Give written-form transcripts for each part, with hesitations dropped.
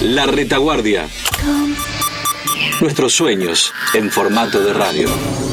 La Retaguardia. Nuestros sueños en formato de radio.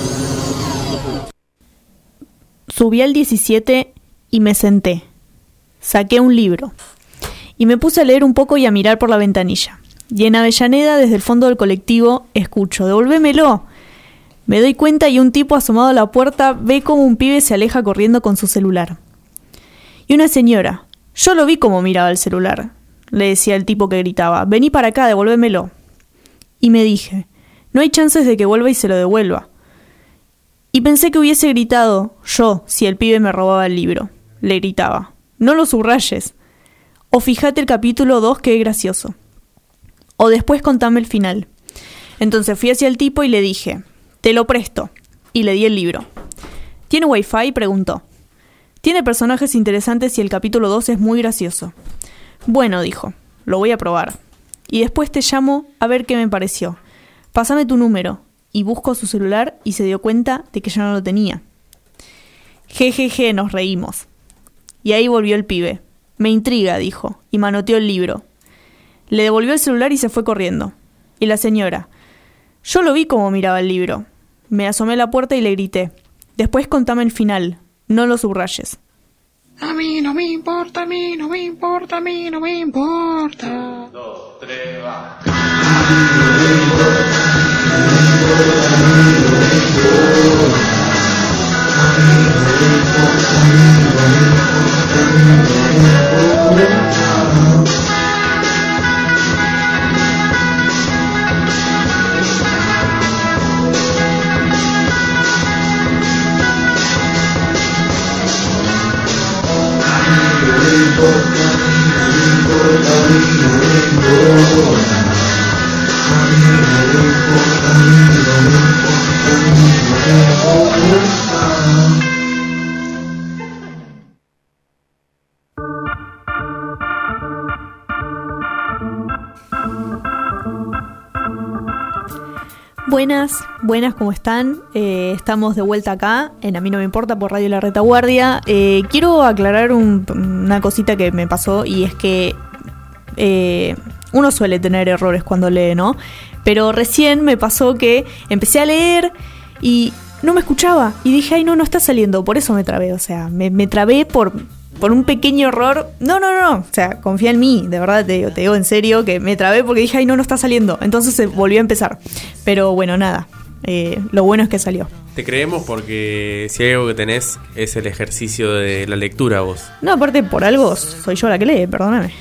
Subí al 17 y me senté. Saqué un libro. Y me puse a leer un poco y a mirar por la ventanilla. Y en Avellaneda, desde el fondo del colectivo, escucho: ¡devolvémelo! Me doy cuenta y un tipo asomado a la puerta ve como un pibe se aleja corriendo con su celular. Y una señora: yo lo vi como miraba el celular. Le decía el tipo que gritaba: vení para acá, devolvémelo. Y me dije: no hay chances de que vuelva y se lo devuelva. Y pensé que hubiese gritado yo si el pibe me robaba el libro. Le gritaba: no lo subrayes. O fíjate el capítulo 2 que es gracioso. O después contame el final. Entonces fui hacia el tipo y le dije: te lo presto. Y le di el libro. ¿Tiene wifi? Preguntó. Tiene personajes interesantes y el capítulo 2 es muy gracioso. Bueno, dijo, lo voy a probar. Y después te llamo a ver qué me pareció. Pásame tu número. Y buscó su celular y se dio cuenta de que ya no lo tenía. Jejeje, nos reímos. Y ahí volvió el pibe. Me intriga, dijo, y manoteó el libro. Le devolvió el celular y se fue corriendo. Y la señora: yo lo vi como miraba el libro. Me asomé a la puerta y le grité: después contame el final, no lo subrayes. A mí no me importa, a mí no me importa, a mí no me importa. 1, 2, 3, va. Buenas, ¿cómo están? Estamos de vuelta acá, en A mí no me importa, por Radio La Retaguardia. Quiero aclarar una cosita que me pasó, y es que uno suele tener errores cuando lee, ¿no? Pero recién me pasó que empecé a leer y no me escuchaba, y dije: ay, no está saliendo, por eso me trabé, o sea, me trabé por un pequeño error. No, o sea, confía en mí, de verdad te digo en serio que me trabé porque dije: ay, no está saliendo. Entonces se volvió a empezar. Pero bueno, nada, lo bueno es que salió. Te creemos porque si hay algo que tenés es el ejercicio de la lectura, vos. No, aparte, por algo soy yo la que lee, perdóname.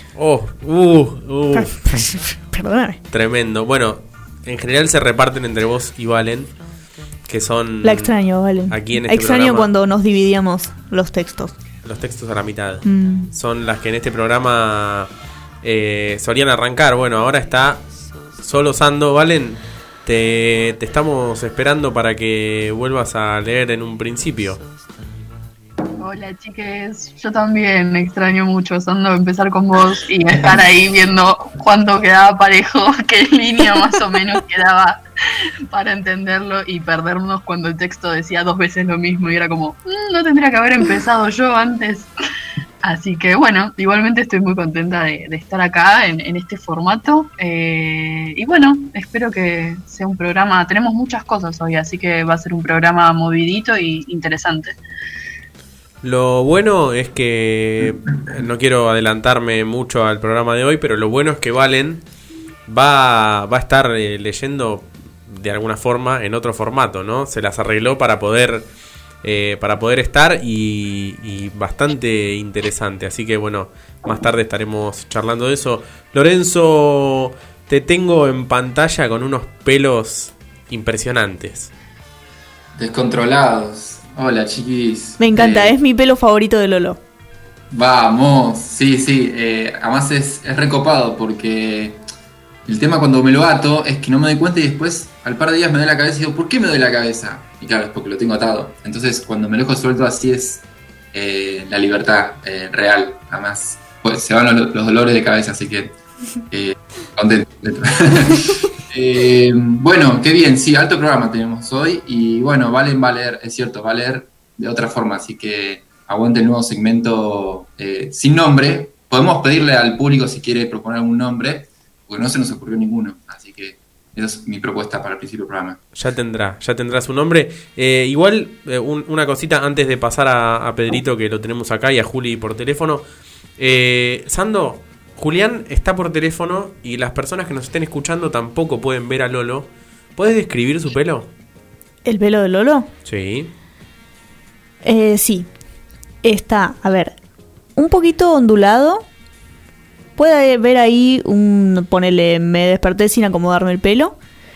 Perdóname. Tremendo. Bueno, en general se reparten entre vos y Valen, que son... La extraño, Valen. Aquí en este extraño programa, cuando nos dividíamos los textos. Los textos a la mitad. Son las que en este programa solían arrancar. Bueno, ahora está solo Sando. Valen, te estamos esperando para que vuelvas a leer en un principio. Hola, chiques. Yo también extraño mucho, Sando, empezar con vos y estar ahí viendo cuánto quedaba parejo, qué línea más o menos quedaba para entenderlo, y perdernos cuando el texto decía 2 veces lo mismo y era como, no tendría que haber empezado yo antes. Así que bueno, igualmente estoy muy contenta de estar acá en este formato, y bueno, espero que sea un programa. Tenemos muchas cosas hoy, así que va a ser un programa movidito y interesante. Lo bueno es que no quiero adelantarme mucho al programa de hoy, pero lo bueno es que Valen va a estar leyendo de alguna forma en otro formato, ¿no? Se las arregló para poder estar, y bastante interesante. Así que bueno, más tarde estaremos charlando de eso. Lorenzo, te tengo en pantalla con unos pelos impresionantes. Descontrolados. Hola, chiquis. Me encanta, es mi pelo favorito de Lolo. Vamos, sí. Además es recopado porque el tema cuando me lo ato es que no me doy cuenta y después al par de días me doy la cabeza y digo: ¿por qué me doy la cabeza? Y claro, es porque lo tengo atado. Entonces cuando me lo dejo suelto así es la libertad real. Además pues, se van los dolores de cabeza, así que contento. Bueno, qué bien, sí, alto programa tenemos hoy. Y bueno, Valen va a leer, es cierto, va a leer de otra forma, así que aguante el nuevo segmento sin nombre. Podemos pedirle al público si quiere proponer algún nombre, porque no se nos ocurrió ninguno. Así que esa es mi propuesta para el principio del programa. Ya tendrá su nombre. Igual, una cosita antes de pasar a Pedrito, que lo tenemos acá, y a Juli por teléfono. Sando, Julián está por teléfono y las personas que nos estén escuchando tampoco pueden ver a Lolo. ¿Puedes describir su pelo? ¿El pelo de Lolo? Sí. Sí. Está, a ver, un poquito ondulado. Puede ver ahí ponele, me desperté sin acomodarme el pelo.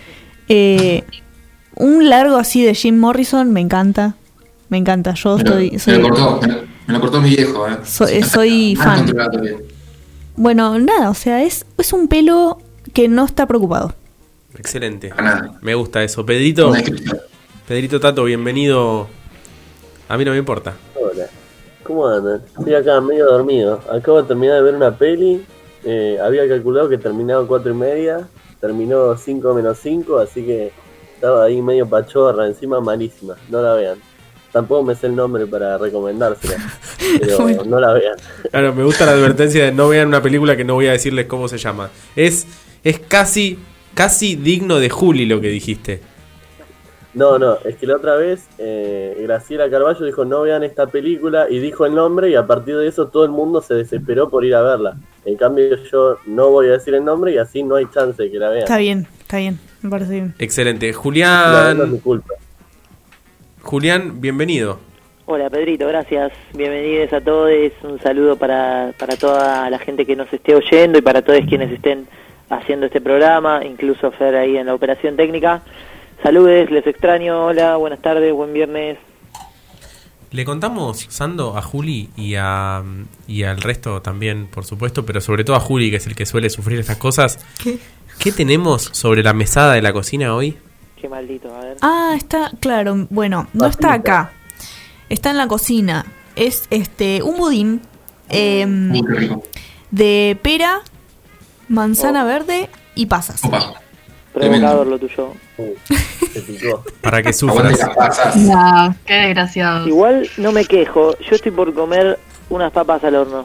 Un largo así de Jim Morrison, me encanta. Yo Me lo cortó mi viejo, soy fan. Bueno, nada, o sea, es un pelo que no está preocupado. Excelente. Me gusta eso. Pedrito Tato, bienvenido. A mí no me importa. Hola. ¿Cómo andan? Estoy acá medio dormido. Acabo de terminar de ver una peli. Había calculado que terminaba 4:30. Terminó 5 menos 5, así que estaba ahí medio pachorra, encima malísima. No la vean. Tampoco me sé el nombre para recomendársela, pero no la vean. Claro, me gusta la advertencia de no vean una película que no voy a decirles cómo se llama. Es casi digno de Juli lo que dijiste. No, es que la otra vez Graciela Carballo dijo no vean esta película y dijo el nombre y a partir de eso todo el mundo se desesperó por ir a verla. En cambio yo no voy a decir el nombre y así no hay chance de que la vean. Está bien, me parece bien. Excelente. No es mi culpa. Julián, bienvenido. Hola Pedrito, gracias. Bienvenidos a todos. Un saludo para toda la gente que nos esté oyendo y para todos quienes estén haciendo este programa, incluso Fer ahí en la operación técnica. Saludes, les extraño, hola, buenas tardes, buen viernes. Le contamos, Sando, a Juli y al resto también, por supuesto, pero sobre todo a Juli, que es el que suele sufrir estas cosas. ¿Qué tenemos sobre la mesada de la cocina hoy? Qué maldito, a ver. Ah, está, claro, bueno, no está acá. Está en la cocina. Es un budín de pera, manzana verde y pasas. Provocador lo tuyo. Para que sufras. No, qué desgraciado. Igual no me quejo, yo estoy por comer unas papas al horno.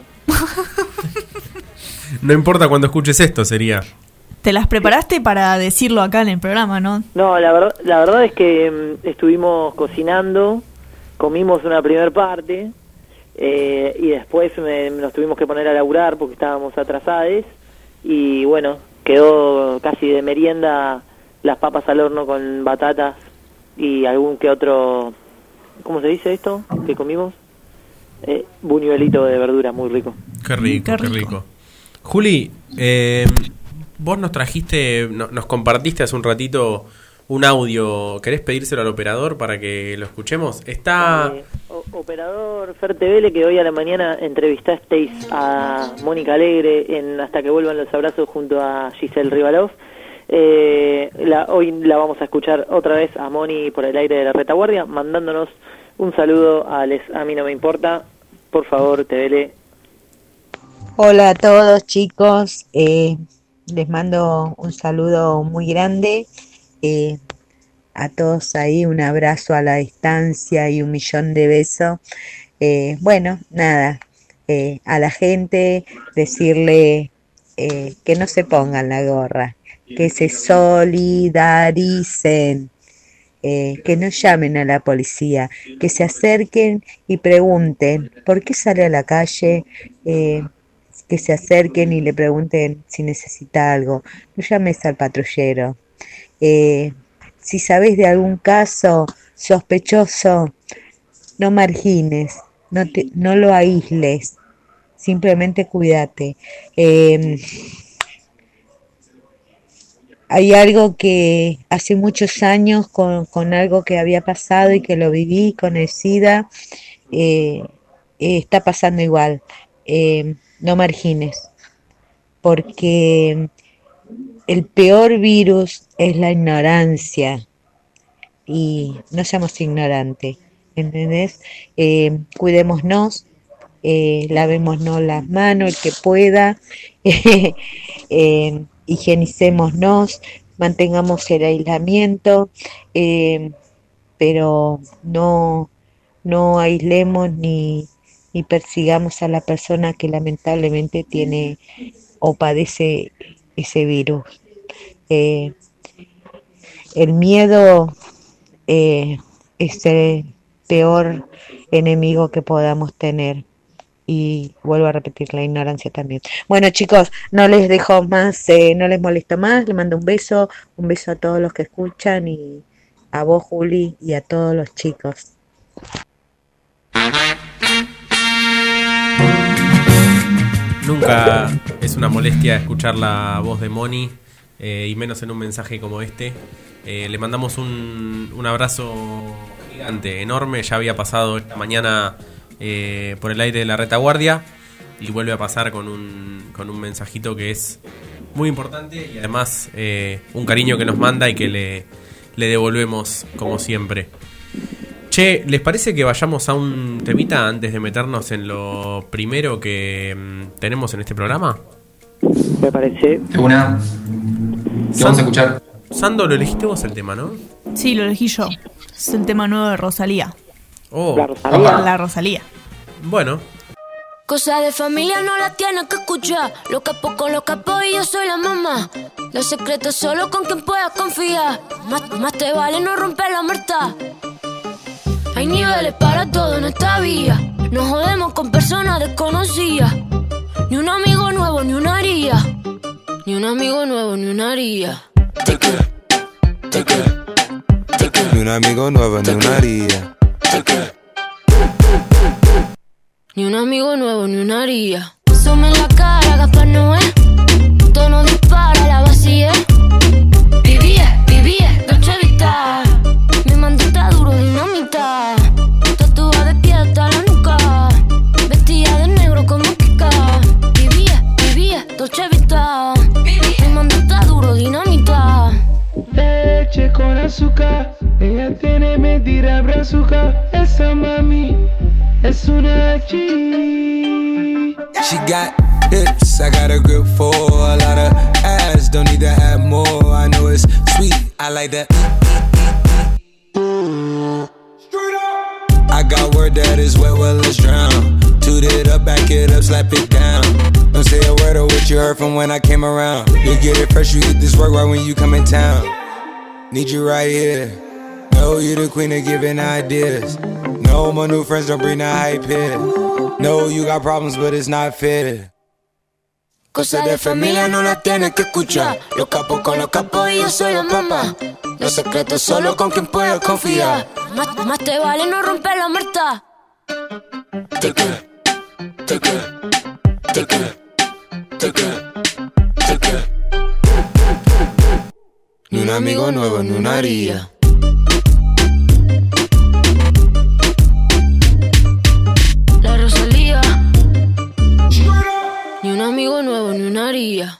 No importa cuando escuches esto, sería. Te las preparaste para decirlo acá en el programa, ¿no? No, la verdad es que estuvimos cocinando, comimos una primer parte y después nos tuvimos que poner a laburar porque estábamos atrasados y bueno, quedó casi de merienda las papas al horno con batatas y algún que otro, ¿cómo se dice esto? Que comimos buñuelito de verdura, muy rico. Qué rico. Juli, vos nos trajiste, nos compartiste hace un ratito un audio. ¿Querés pedírselo al operador para que lo escuchemos? Está... Operador Fertevele, que hoy a la mañana entrevistasteis a Mónica Alegre en Hasta que vuelvan los abrazos junto a Giselle Rivalov. Hoy la vamos a escuchar otra vez a Moni por el aire de la retaguardia, mandándonos un saludo a mí no me importa. Por favor, Tevele. Hola a todos, chicos. Les mando un saludo muy grande. A todos ahí, un abrazo a la distancia y 1.000.000 de besos. Bueno, nada, a la gente decirle que no se pongan la gorra, que se solidaricen, que no llamen a la policía, que se acerquen y pregunten por qué sale a la calle, que se acerquen y le pregunten si necesita algo. No llames al patrullero. Si sabes de algún caso sospechoso, no margines, no lo aísles, simplemente cuídate. Hay algo que hace muchos años con algo que había pasado y que lo viví con el SIDA, está pasando igual. No margines, porque el peor virus es la ignorancia y no seamos ignorantes, ¿entendés? Cuidémonos, lavémonos las manos el que pueda, higienicémonos, mantengamos el aislamiento, pero no aislemos ni persigamos a la persona que lamentablemente tiene o padece ese virus. El miedo es el peor enemigo que podamos tener. Y vuelvo a repetir, la ignorancia también. Bueno, chicos, no les dejo más, no les molesto más. Les mando un beso a todos los que escuchan y a vos, Juli, y a todos los chicos. Nunca es una molestia escuchar la voz de Moni, y menos en un mensaje como este. Le mandamos un abrazo gigante, enorme. Ya había pasado esta mañana por el aire de la retaguardia y vuelve a pasar con un mensajito que es muy importante y además un cariño que nos manda y que le devolvemos como siempre. Che, ¿les parece que vayamos a un temita antes de meternos en lo primero que tenemos en este programa? Me parece. ¿Qué vamos a escuchar? Sando, lo elegiste vos el tema, ¿no? Sí, lo elegí yo. Es el tema nuevo de Rosalía. Oh. La Rosalía. Bueno. Cosa de familia no la tienes que escuchar. Los capos con los capos y yo soy la mamá. Los secretos solo con quien puedas confiar. Más te vale no romper la muerta. Hay niveles para todo en esta vía. Nos jodemos con personas desconocidas. Ni un amigo nuevo, ni una haría. Ni un amigo nuevo, ni una haría. Ni un amigo nuevo, ni una haría. Ni un amigo nuevo, ni una haría. Sume en la cara, Gaspar Noé. Tono dispara, la vacía. Vivía, Dolce Vita. Mi mandita duro, dinamita. Tatuada de pie hasta la nuca. Vestida de negro como Kika. Vivía, Dolce Vita. Mi mandita duro, dinamita. Leche con azúcar. Ella tiene mentira brazuca. Esa mami es una G. She got hips, I got a grip for a lot of ass. Don't need to have more. I know it's sweet, I like that. I got word that is wet, well let's drown. Toot it up, back it up, slap it down. Don't say a word of what you heard from when I came around. You get it fresh, you get this work right when you come in town. Need you right here. Know you the queen of giving ideas. No, my new friends don't bring the hype here. No, you got problems, but it's not fair. Cosa de familia no la tienes que escuchar. Los capos con los capos y yo soy la mamá. Los secretos solo con quien puedas confiar. Más te vale no romper la muerta. Ni un amigo nuevo, ni una haría. La Rosalía. Ni un amigo nuevo, ni una haría.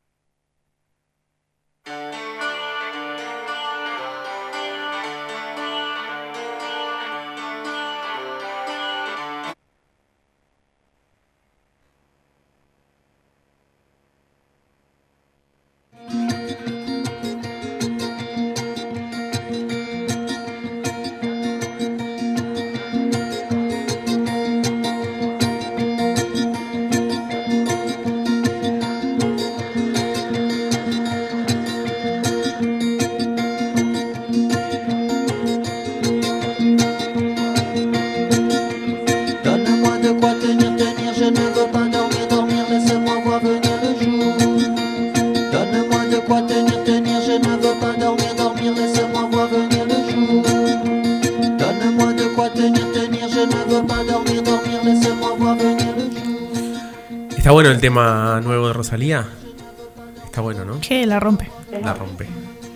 Está bueno el tema nuevo de Rosalía. Está bueno, ¿no? Che, la rompe. La rompe.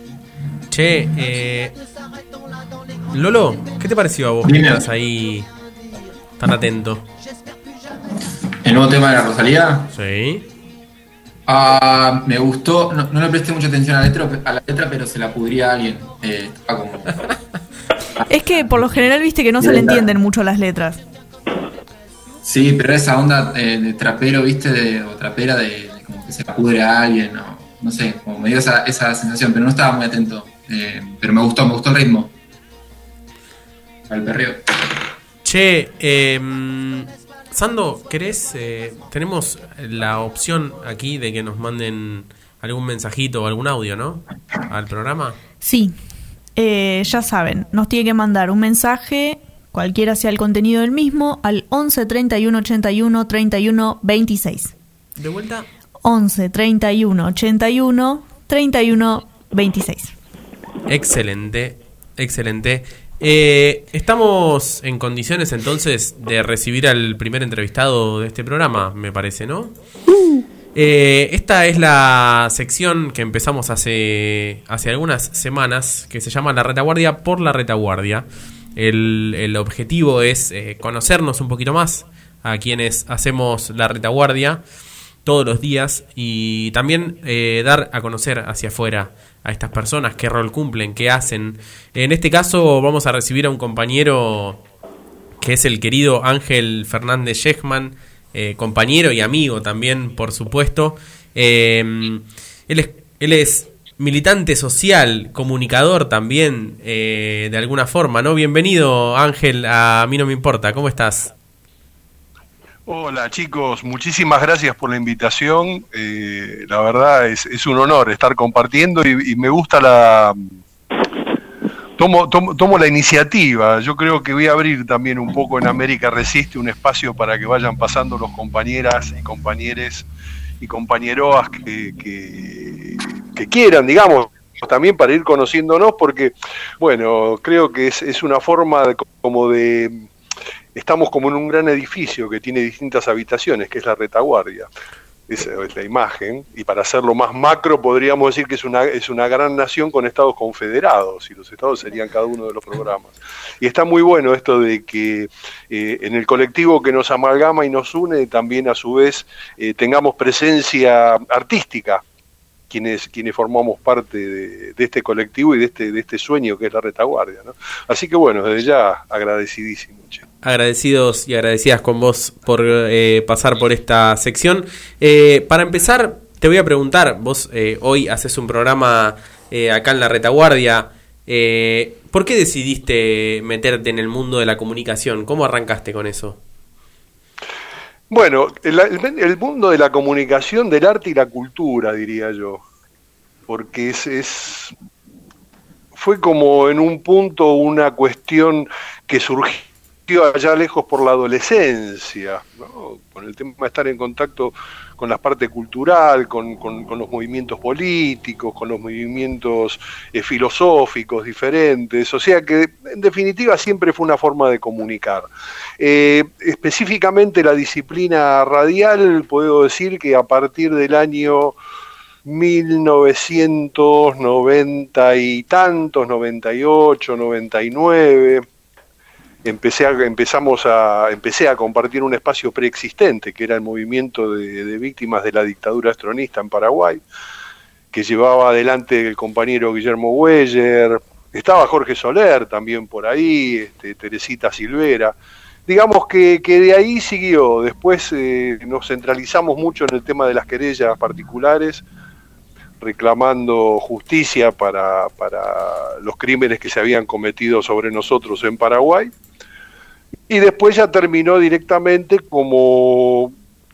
Che, Lolo, ¿qué te pareció a vos que estás ahí tan atento? ¿El nuevo tema de la Rosalía? Sí. Me gustó, no le presté mucha atención a la letra, pero se la pudría a alguien. Estaba como... Es que por lo general viste que no se le entienden mucho las letras. Sí, pero esa onda de trapero, viste, o trapera de como que se la pudre a alguien, no sé, como me dio esa sensación, pero no estaba muy atento. Pero me gustó el ritmo. Al perreo. Che, Sando, ¿querés? Tenemos la opción aquí de que nos manden algún mensajito o algún audio, ¿no? Al programa. Sí, ya saben, nos tiene que mandar un mensaje, cualquiera sea el contenido del mismo, al 11 31 81 31 26. ¿De vuelta? 11 31 81 31 26. Excelente, excelente. Estamos en condiciones entonces de recibir al primer entrevistado de este programa, me parece, ¿no? Esta es la sección que empezamos hace algunas semanas, que se llama La Retaguardia por la Retaguardia. El objetivo es conocernos un poquito más a quienes hacemos la retaguardia todos los días y también dar a conocer hacia afuera a estas personas, qué rol cumplen, qué hacen. En este caso vamos a recibir a un compañero que es el querido Ángel Fernández Shechman, compañero y amigo también, por supuesto. Él es militante social, comunicador también, de alguna forma, ¿no? Bienvenido, Ángel, a Mí No Me Importa. ¿Cómo estás? Hola chicos, muchísimas gracias por la invitación. La verdad es un honor estar compartiendo y me gusta tomo la iniciativa. Yo creo que voy a abrir también un poco en América Resiste un espacio para que vayan pasando los compañeras y compañeres y compañeroas que quieran, digamos, también para ir conociéndonos, porque, bueno, creo que es una forma de estamos como en un gran edificio que tiene distintas habitaciones, que es la retaguardia. Esa es la imagen, y para hacerlo más macro podríamos decir que es una gran nación con estados confederados, y los estados serían cada uno de los programas. Y está muy bueno esto de que en el colectivo que nos amalgama y nos une, también a su vez tengamos presencia artística, quienes formamos parte de este colectivo y de este sueño que es la retaguardia, ¿no? Así que bueno, desde ya agradecidísimo. Agradecidos y agradecidas con vos por pasar por esta sección. Para empezar, te voy a preguntar, vos hoy haces un programa acá en la retaguardia. ¿Por qué decidiste meterte en el mundo de la comunicación? ¿Cómo arrancaste con eso? Bueno, el mundo de la comunicación, del arte y la cultura, diría yo, porque fue como en un punto una cuestión que surgió allá lejos por la adolescencia, ¿no? Con el tema de estar en contacto con la parte cultural, con los movimientos políticos, con los movimientos filosóficos diferentes, o sea que en definitiva siempre fue una forma de comunicar. Específicamente la disciplina radial, puedo decir que a partir del año 1990 y tantos, 98, 99, empecé a compartir un espacio preexistente, que era el movimiento de víctimas de la dictadura estronista en Paraguay, que llevaba adelante el compañero Guillermo Weyer, estaba Jorge Soler también por ahí, Teresita Silvera. Digamos que de ahí siguió. Después nos centralizamos mucho en el tema de las querellas particulares, reclamando justicia para los crímenes que se habían cometido sobre nosotros en Paraguay. Y después ya terminó directamente como,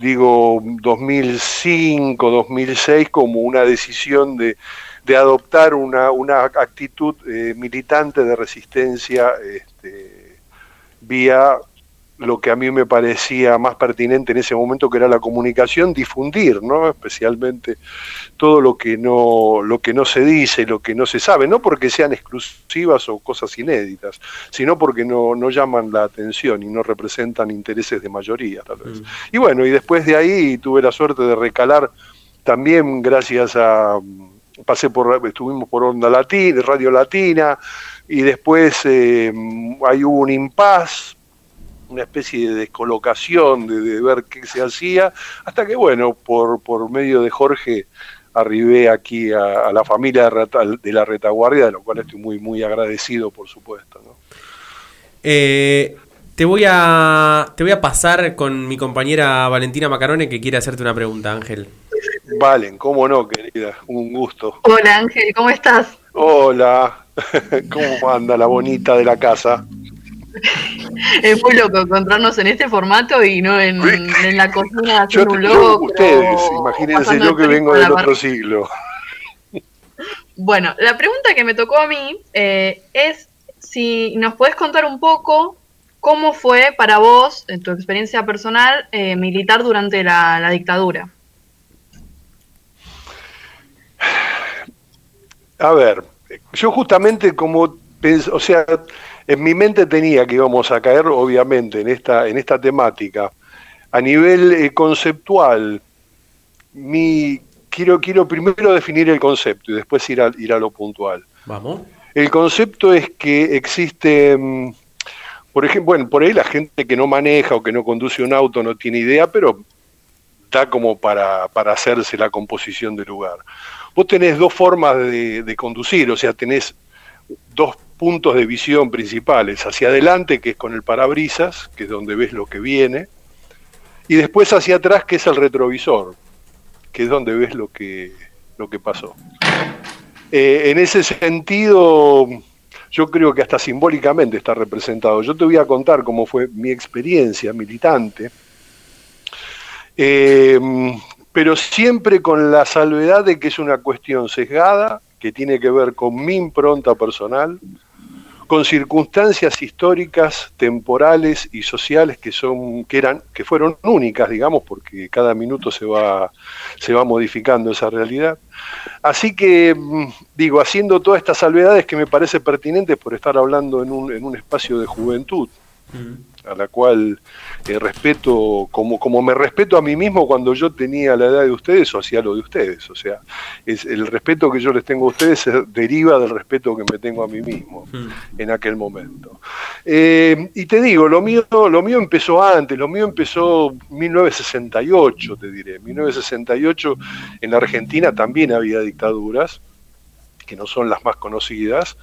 2005, 2006, como una decisión de adoptar una actitud militante de resistencia vía lo que a mí me parecía más pertinente en ese momento, que era la comunicación, difundir, ¿no? Especialmente todo lo que no se dice, lo que no se sabe, no porque sean exclusivas o cosas inéditas, sino porque no llaman la atención y no representan intereses de mayoría, tal vez. Y bueno, y después de ahí tuve la suerte de recalar también gracias a... estuvimos por Onda Latina, Radio Latina, y después ahí hubo un impasse, una especie de descolocación de ver qué se hacía, hasta que bueno, por medio de Jorge arribé aquí a la familia de la retaguardia, de lo cual estoy muy muy agradecido, por supuesto, ¿no? Te voy a pasar con mi compañera Valentina Macarone, que quiere hacerte una pregunta, Ángel. Valen, cómo no, querida, un gusto. Hola Ángel, ¿cómo estás? Hola, ¿cómo anda la bonita de la casa? Es muy loco encontrarnos en este formato y no en la cocina haciendo un Yo, loco. ustedes, imagínense yo que vengo del otro siglo. Bueno, la pregunta que me tocó a mí es si nos podés contar un poco cómo fue para vos, en tu experiencia personal, militar durante la dictadura. A ver, yo justamente o sea, en mi mente tenía que íbamos a caer, obviamente, en esta temática. A nivel conceptual, quiero primero definir el concepto y después ir a lo puntual. Vamos. El concepto es que existe, por ejemplo, bueno, por ahí la gente que no maneja o que no conduce un auto no tiene idea, pero da como para hacerse la composición del lugar. Vos tenés dos formas de conducir, o sea, tenés dos puntos de visión principales, hacia adelante, que es con el parabrisas, que es donde ves lo que viene, y después hacia atrás, que es el retrovisor, que es donde ves lo que pasó. En ese sentido, yo creo que hasta simbólicamente está representado. Yo te voy a contar cómo fue mi experiencia militante, pero siempre con la salvedad de que es una cuestión sesgada, que tiene que ver con mi impronta personal, con circunstancias históricas, temporales y sociales que fueron únicas, digamos, porque cada minuto se va modificando esa realidad. Así que, digo, haciendo todas estas salvedades que me parece pertinentes por estar hablando en un espacio de juventud, a la cual respeto, como me respeto a mí mismo cuando yo tenía la edad de ustedes o hacía lo de ustedes. O sea, el respeto que yo les tengo a ustedes se deriva del respeto que me tengo a mí mismo en aquel momento. Y te digo, lo mío empezó antes, lo mío empezó en 1968, te diré. En 1968 en la Argentina también había dictaduras, que no son las más conocidas,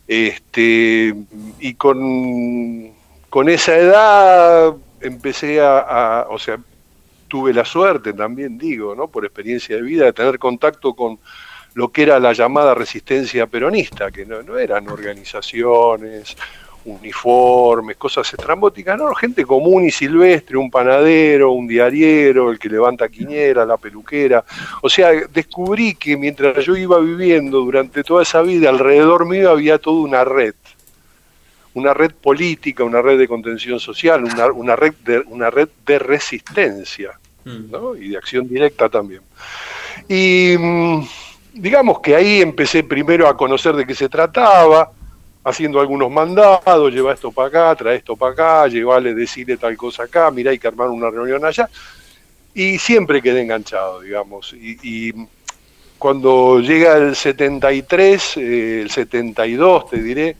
y con esa edad empecé o sea, tuve la suerte también, digo, ¿no? Por experiencia de vida, de tener contacto con lo que era la llamada resistencia peronista, que no eran organizaciones, uniformes, cosas estrambóticas, no, gente común y silvestre, un panadero, un diariero, el que levanta quiñera, la peluquera. O sea, descubrí que mientras yo iba viviendo durante toda esa vida, alrededor mío había toda una red política, una red de contención social, una red de resistencia, ¿no? Y de acción directa también. Y digamos que ahí empecé primero a conocer de qué se trataba, haciendo algunos mandados, lleva esto para acá, trae esto para acá, llevale, decirle tal cosa acá, mirá, hay que armar una reunión allá, y siempre quedé enganchado, digamos, y cuando llega el 73, el 72, te diré,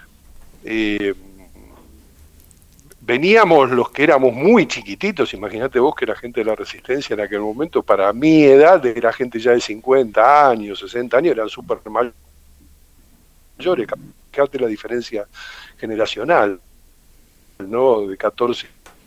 veníamos los que éramos muy chiquititos, imagínate vos que era gente de la resistencia en aquel momento, para mi edad era gente ya de 50 años, 60 años, eran súper mayores, fíjate la diferencia generacional, ¿no? De 14,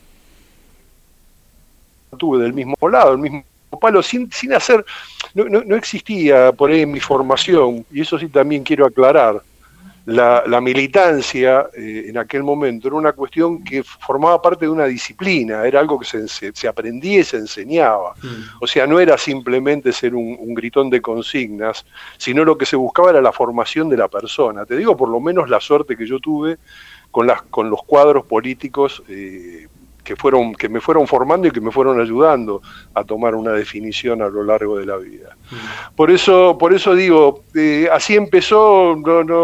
tuve del mismo lado, el mismo palo, sin hacer, no existía por ahí en mi formación, y eso sí también quiero aclarar. La militancia en aquel momento era una cuestión que formaba parte de una disciplina, era algo que se aprendía y se enseñaba. O sea, no era simplemente ser un gritón de consignas, sino lo que se buscaba era la formación de la persona. Te digo, por lo menos la suerte que yo tuve con los cuadros políticos que me fueron formando y que me fueron ayudando a tomar una definición a lo largo de la vida. Por eso digo, así empezó,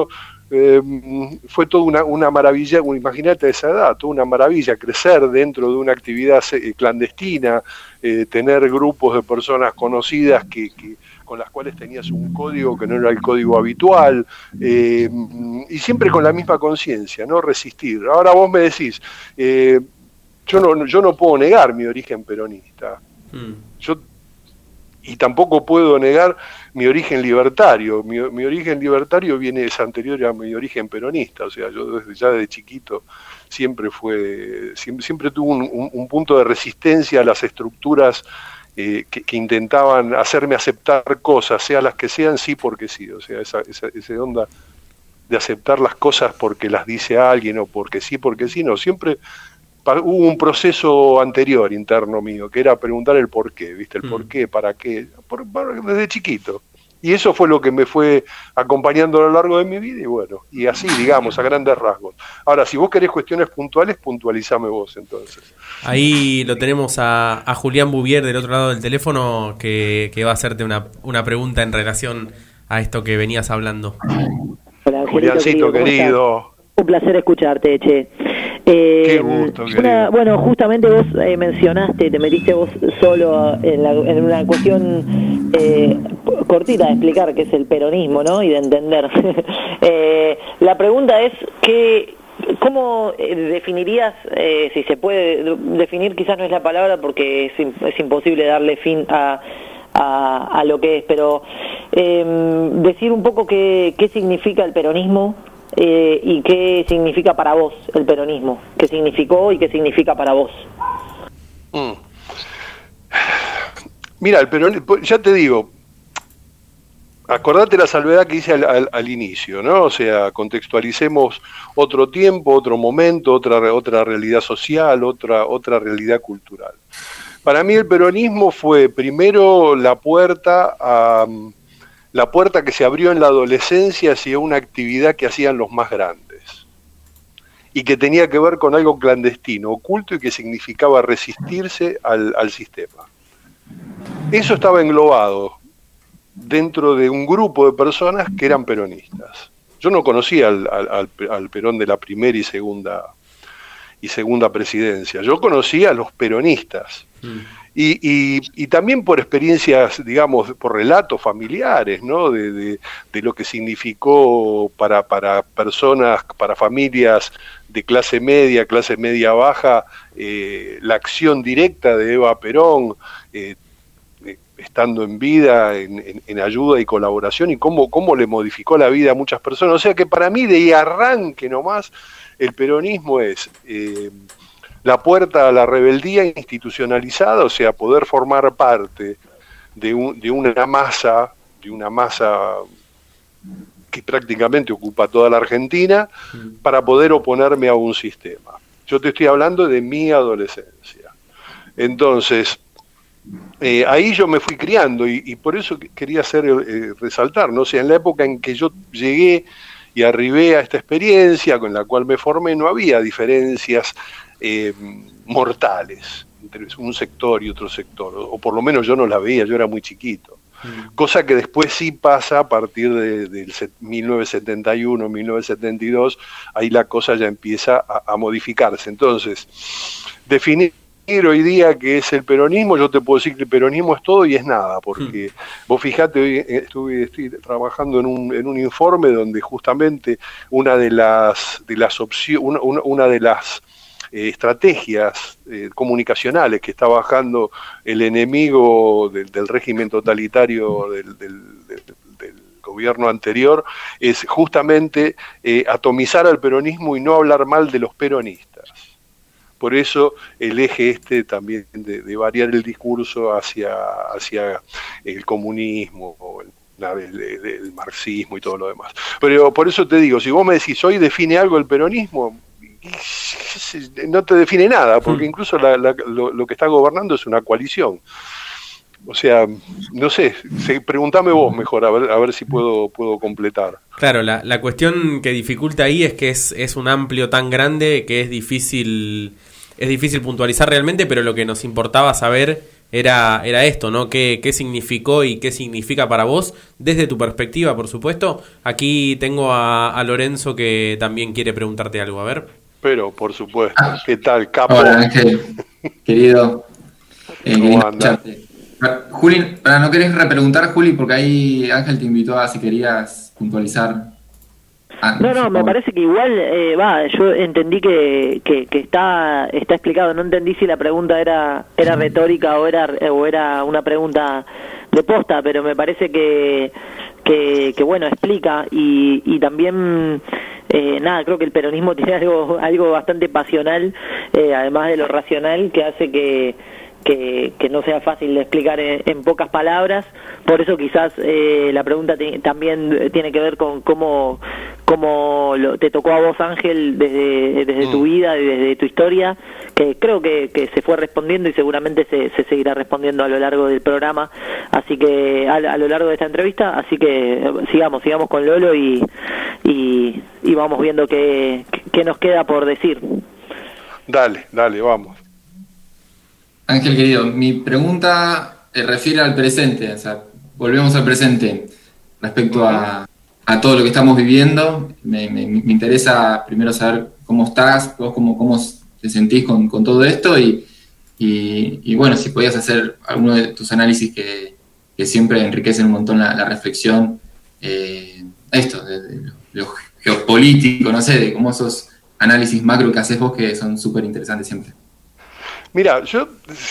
fue toda una maravilla, imagínate a esa edad, toda una maravilla, crecer dentro de una actividad clandestina, tener grupos de personas conocidas con las cuales tenías un código que no era el código habitual, y siempre con la misma conciencia, no resistir. Ahora vos me decís, yo no puedo negar mi origen peronista, y tampoco puedo negar mi origen libertario. Mi origen libertario es anterior a mi origen peronista. O sea, yo desde chiquito siempre tuve un punto de resistencia a las estructuras que intentaban hacerme aceptar cosas, sea las que sean, sí porque sí. O sea, esa onda de aceptar las cosas porque las dice alguien o porque sí, no, siempre hubo un proceso anterior interno mío, que era preguntar el por qué, ¿viste? El por qué, para qué, desde chiquito. Y eso fue lo que me fue acompañando a lo largo de mi vida, y bueno, y así, digamos, a grandes rasgos. Ahora, si vos querés cuestiones puntuales, puntualizame vos, entonces. Ahí lo tenemos a Julián Bouvier del otro lado del teléfono, que va a hacerte una pregunta en relación a esto que venías hablando. Hola, Juliancito querido. Un placer escucharte, che. Qué gusto, querido. Bueno, justamente vos mencionaste, te metiste vos solo en una cuestión cortita de explicar qué es el peronismo, ¿no? Y de entender. La pregunta es ¿cómo definirías, si se puede definir, quizás no es la palabra porque es imposible darle fin a lo que es, pero decir un poco qué significa el peronismo y qué significa para vos el peronismo, qué significó y qué significa para vos. Mira, el peronismo, ya te digo, acordate la salvedad que hice al inicio, ¿no? O sea, contextualicemos otro tiempo, otro momento, otra realidad social, otra realidad cultural. Para mí el peronismo fue primero la puerta que se abrió en la adolescencia hacia una actividad que hacían los más grandes y que tenía que ver con algo clandestino, oculto, y que significaba resistirse al sistema. Eso estaba englobado dentro de un grupo de personas que eran peronistas. Yo no conocía al Perón de la primera y segunda presidencia, yo conocía a los peronistas. Y también por experiencias, digamos, por relatos familiares, ¿no? De lo que significó para personas, para familias de clase media baja, la acción directa de Eva Perón, estando en vida, en ayuda y colaboración, y cómo le modificó la vida a muchas personas. O sea que para mí, de arranque nomás, el peronismo es la puerta a la rebeldía institucionalizada, o sea, poder formar parte de una masa que prácticamente ocupa toda la Argentina, para poder oponerme a un sistema. Yo te estoy hablando de mi adolescencia. Entonces, ahí yo me fui criando, y por eso quería resaltar, ¿no? O sea, en la época en que yo llegué y arribé a esta experiencia con la cual me formé, no había diferencias mortales entre un sector y otro sector, o por lo menos yo no la veía, yo era muy chiquito. Cosa que después sí pasa a partir del 1971, 1972, ahí la cosa ya empieza a modificarse. Entonces, definir hoy día qué es el peronismo, yo te puedo decir que el peronismo es todo y es nada, porque vos fijate, hoy estoy trabajando en un informe donde justamente una de las opciones, una de las estrategias comunicacionales que está bajando el enemigo del régimen totalitario del gobierno anterior es justamente atomizar al peronismo y no hablar mal de los peronistas. Por eso el eje también de variar el discurso hacia el comunismo o el marxismo y todo lo demás. Pero por eso te digo, si vos me decís hoy define algo el peronismo, no te define nada, porque incluso lo que está gobernando es una coalición. O sea, no sé, pregúntame vos mejor, a ver si puedo completar. Claro, la cuestión que dificulta ahí es que es un amplio tan grande que es difícil puntualizar realmente, pero lo que nos importaba saber era esto, ¿no? ¿Qué significó y qué significa para vos desde tu perspectiva, por supuesto? Aquí tengo a Lorenzo que también quiere preguntarte algo, a ver. Pero, por supuesto, ¿qué tal, capo? Hola, Ángel, querido. ¿Cómo anda? Juli, ¿no querés repreguntar, Juli? Porque ahí Ángel te invitó a si querías puntualizar. No, me parece que igual, yo entendí que está explicado. No entendí si la pregunta era retórica o era una pregunta de posta, pero me parece que bueno, explica y también creo que el peronismo tiene algo bastante pasional, además de lo racional, que hace que no sea fácil de explicar en pocas palabras. Por eso quizás la pregunta también tiene que ver con cómo como te tocó a vos, Ángel, desde tu vida y desde tu historia, que creo que se fue respondiendo y seguramente se seguirá respondiendo a lo largo del programa, así que a lo largo de esta entrevista, así que sigamos con Lolo y vamos viendo qué nos queda por decir. Dale, vamos. Ángel, querido, mi pregunta refiere al presente, o sea, volvemos al presente respecto a todo lo que estamos viviendo. Me interesa primero saber cómo estás, vos cómo te sentís con todo esto y bueno, si podías hacer alguno de tus análisis que siempre enriquecen un montón la reflexión, esto, de lo geopolítico, no sé, de cómo esos análisis macro que haces vos que son súper interesantes siempre. Mira, yo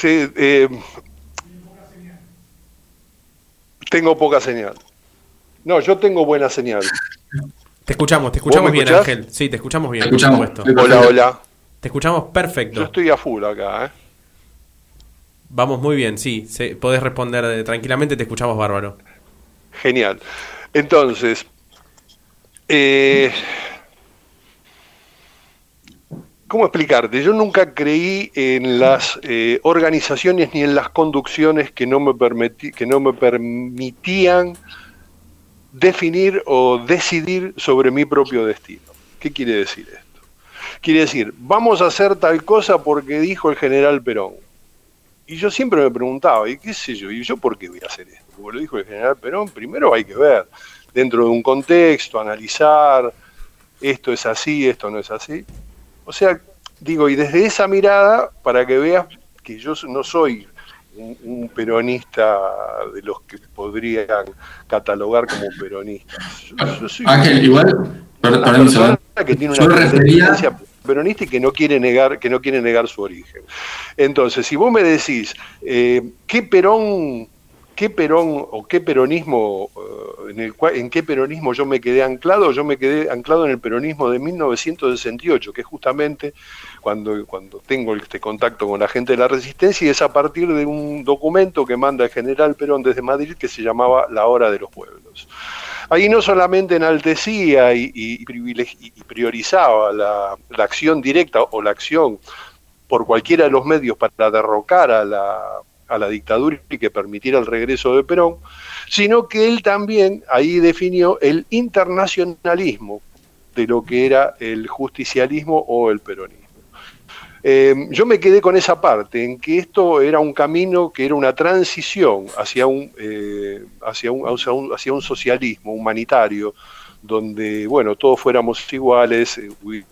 tengo poca señal. No, yo tengo buena señal. Te escuchamos bien, escuchás? Ángel. Sí, te escuchamos bien. Te escuchamos. Por supuesto. Hola. Te escuchamos perfecto. Yo estoy a full acá, Vamos muy bien, sí. Podés responder tranquilamente, te escuchamos bárbaro. Genial. Entonces, ¿cómo explicarte? Yo nunca creí en las organizaciones ni en las conducciones que no me permitían definir o decidir sobre mi propio destino. ¿Qué quiere decir esto? Quiere decir, vamos a hacer tal cosa porque dijo el general Perón. Y yo siempre me preguntaba, ¿y qué sé yo? ¿Y yo por qué voy a hacer esto? Como lo dijo el general Perón, primero hay que ver, dentro de un contexto, analizar, esto es así, esto no es así. O sea, digo, y desde esa mirada, para que veas que yo no soy un peronista de los que podrían catalogar como peronistas. Yo soy Ángel, igual, una persona que tiene una tendencia peronista y que no quiere negar su origen. Entonces, si vos me decís ¿qué Perón o qué peronismo en qué peronismo yo me quedé anclado? Yo me quedé anclado en el peronismo de 1968, que es justamente cuando tengo este contacto con la gente de la Resistencia, y es a partir de un documento que manda el general Perón desde Madrid que se llamaba La Hora de los Pueblos. Ahí no solamente enaltecía y priorizaba la acción directa o la acción por cualquiera de los medios para derrocar a la dictadura y que permitiera el regreso de Perón, sino que él también ahí definió el internacionalismo de lo que era el justicialismo o el peronismo. Yo me quedé con esa parte, en que esto era un camino, que era una transición hacia un socialismo humanitario, donde, bueno, todos fuéramos iguales,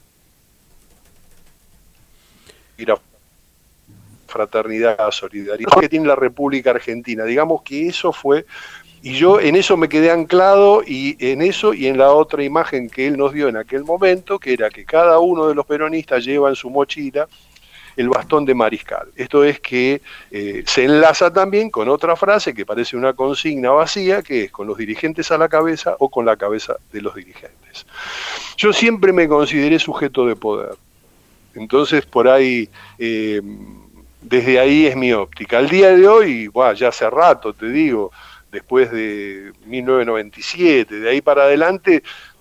fraternidad, solidaridad, que tiene la República Argentina. Digamos que eso fue, y yo en eso me quedé anclado, y en eso y en la otra imagen que él nos dio en aquel momento, que era que cada uno de los peronistas lleva en su mochila el bastón de mariscal. Esto es que se enlaza también con otra frase que parece una consigna vacía, que es con los dirigentes a la cabeza o con la cabeza de los dirigentes. Yo siempre me consideré sujeto de poder. Entonces, por ahí, desde ahí es mi óptica. Al día de hoy, ya hace rato, te digo, después de 1997, de ahí para adelante,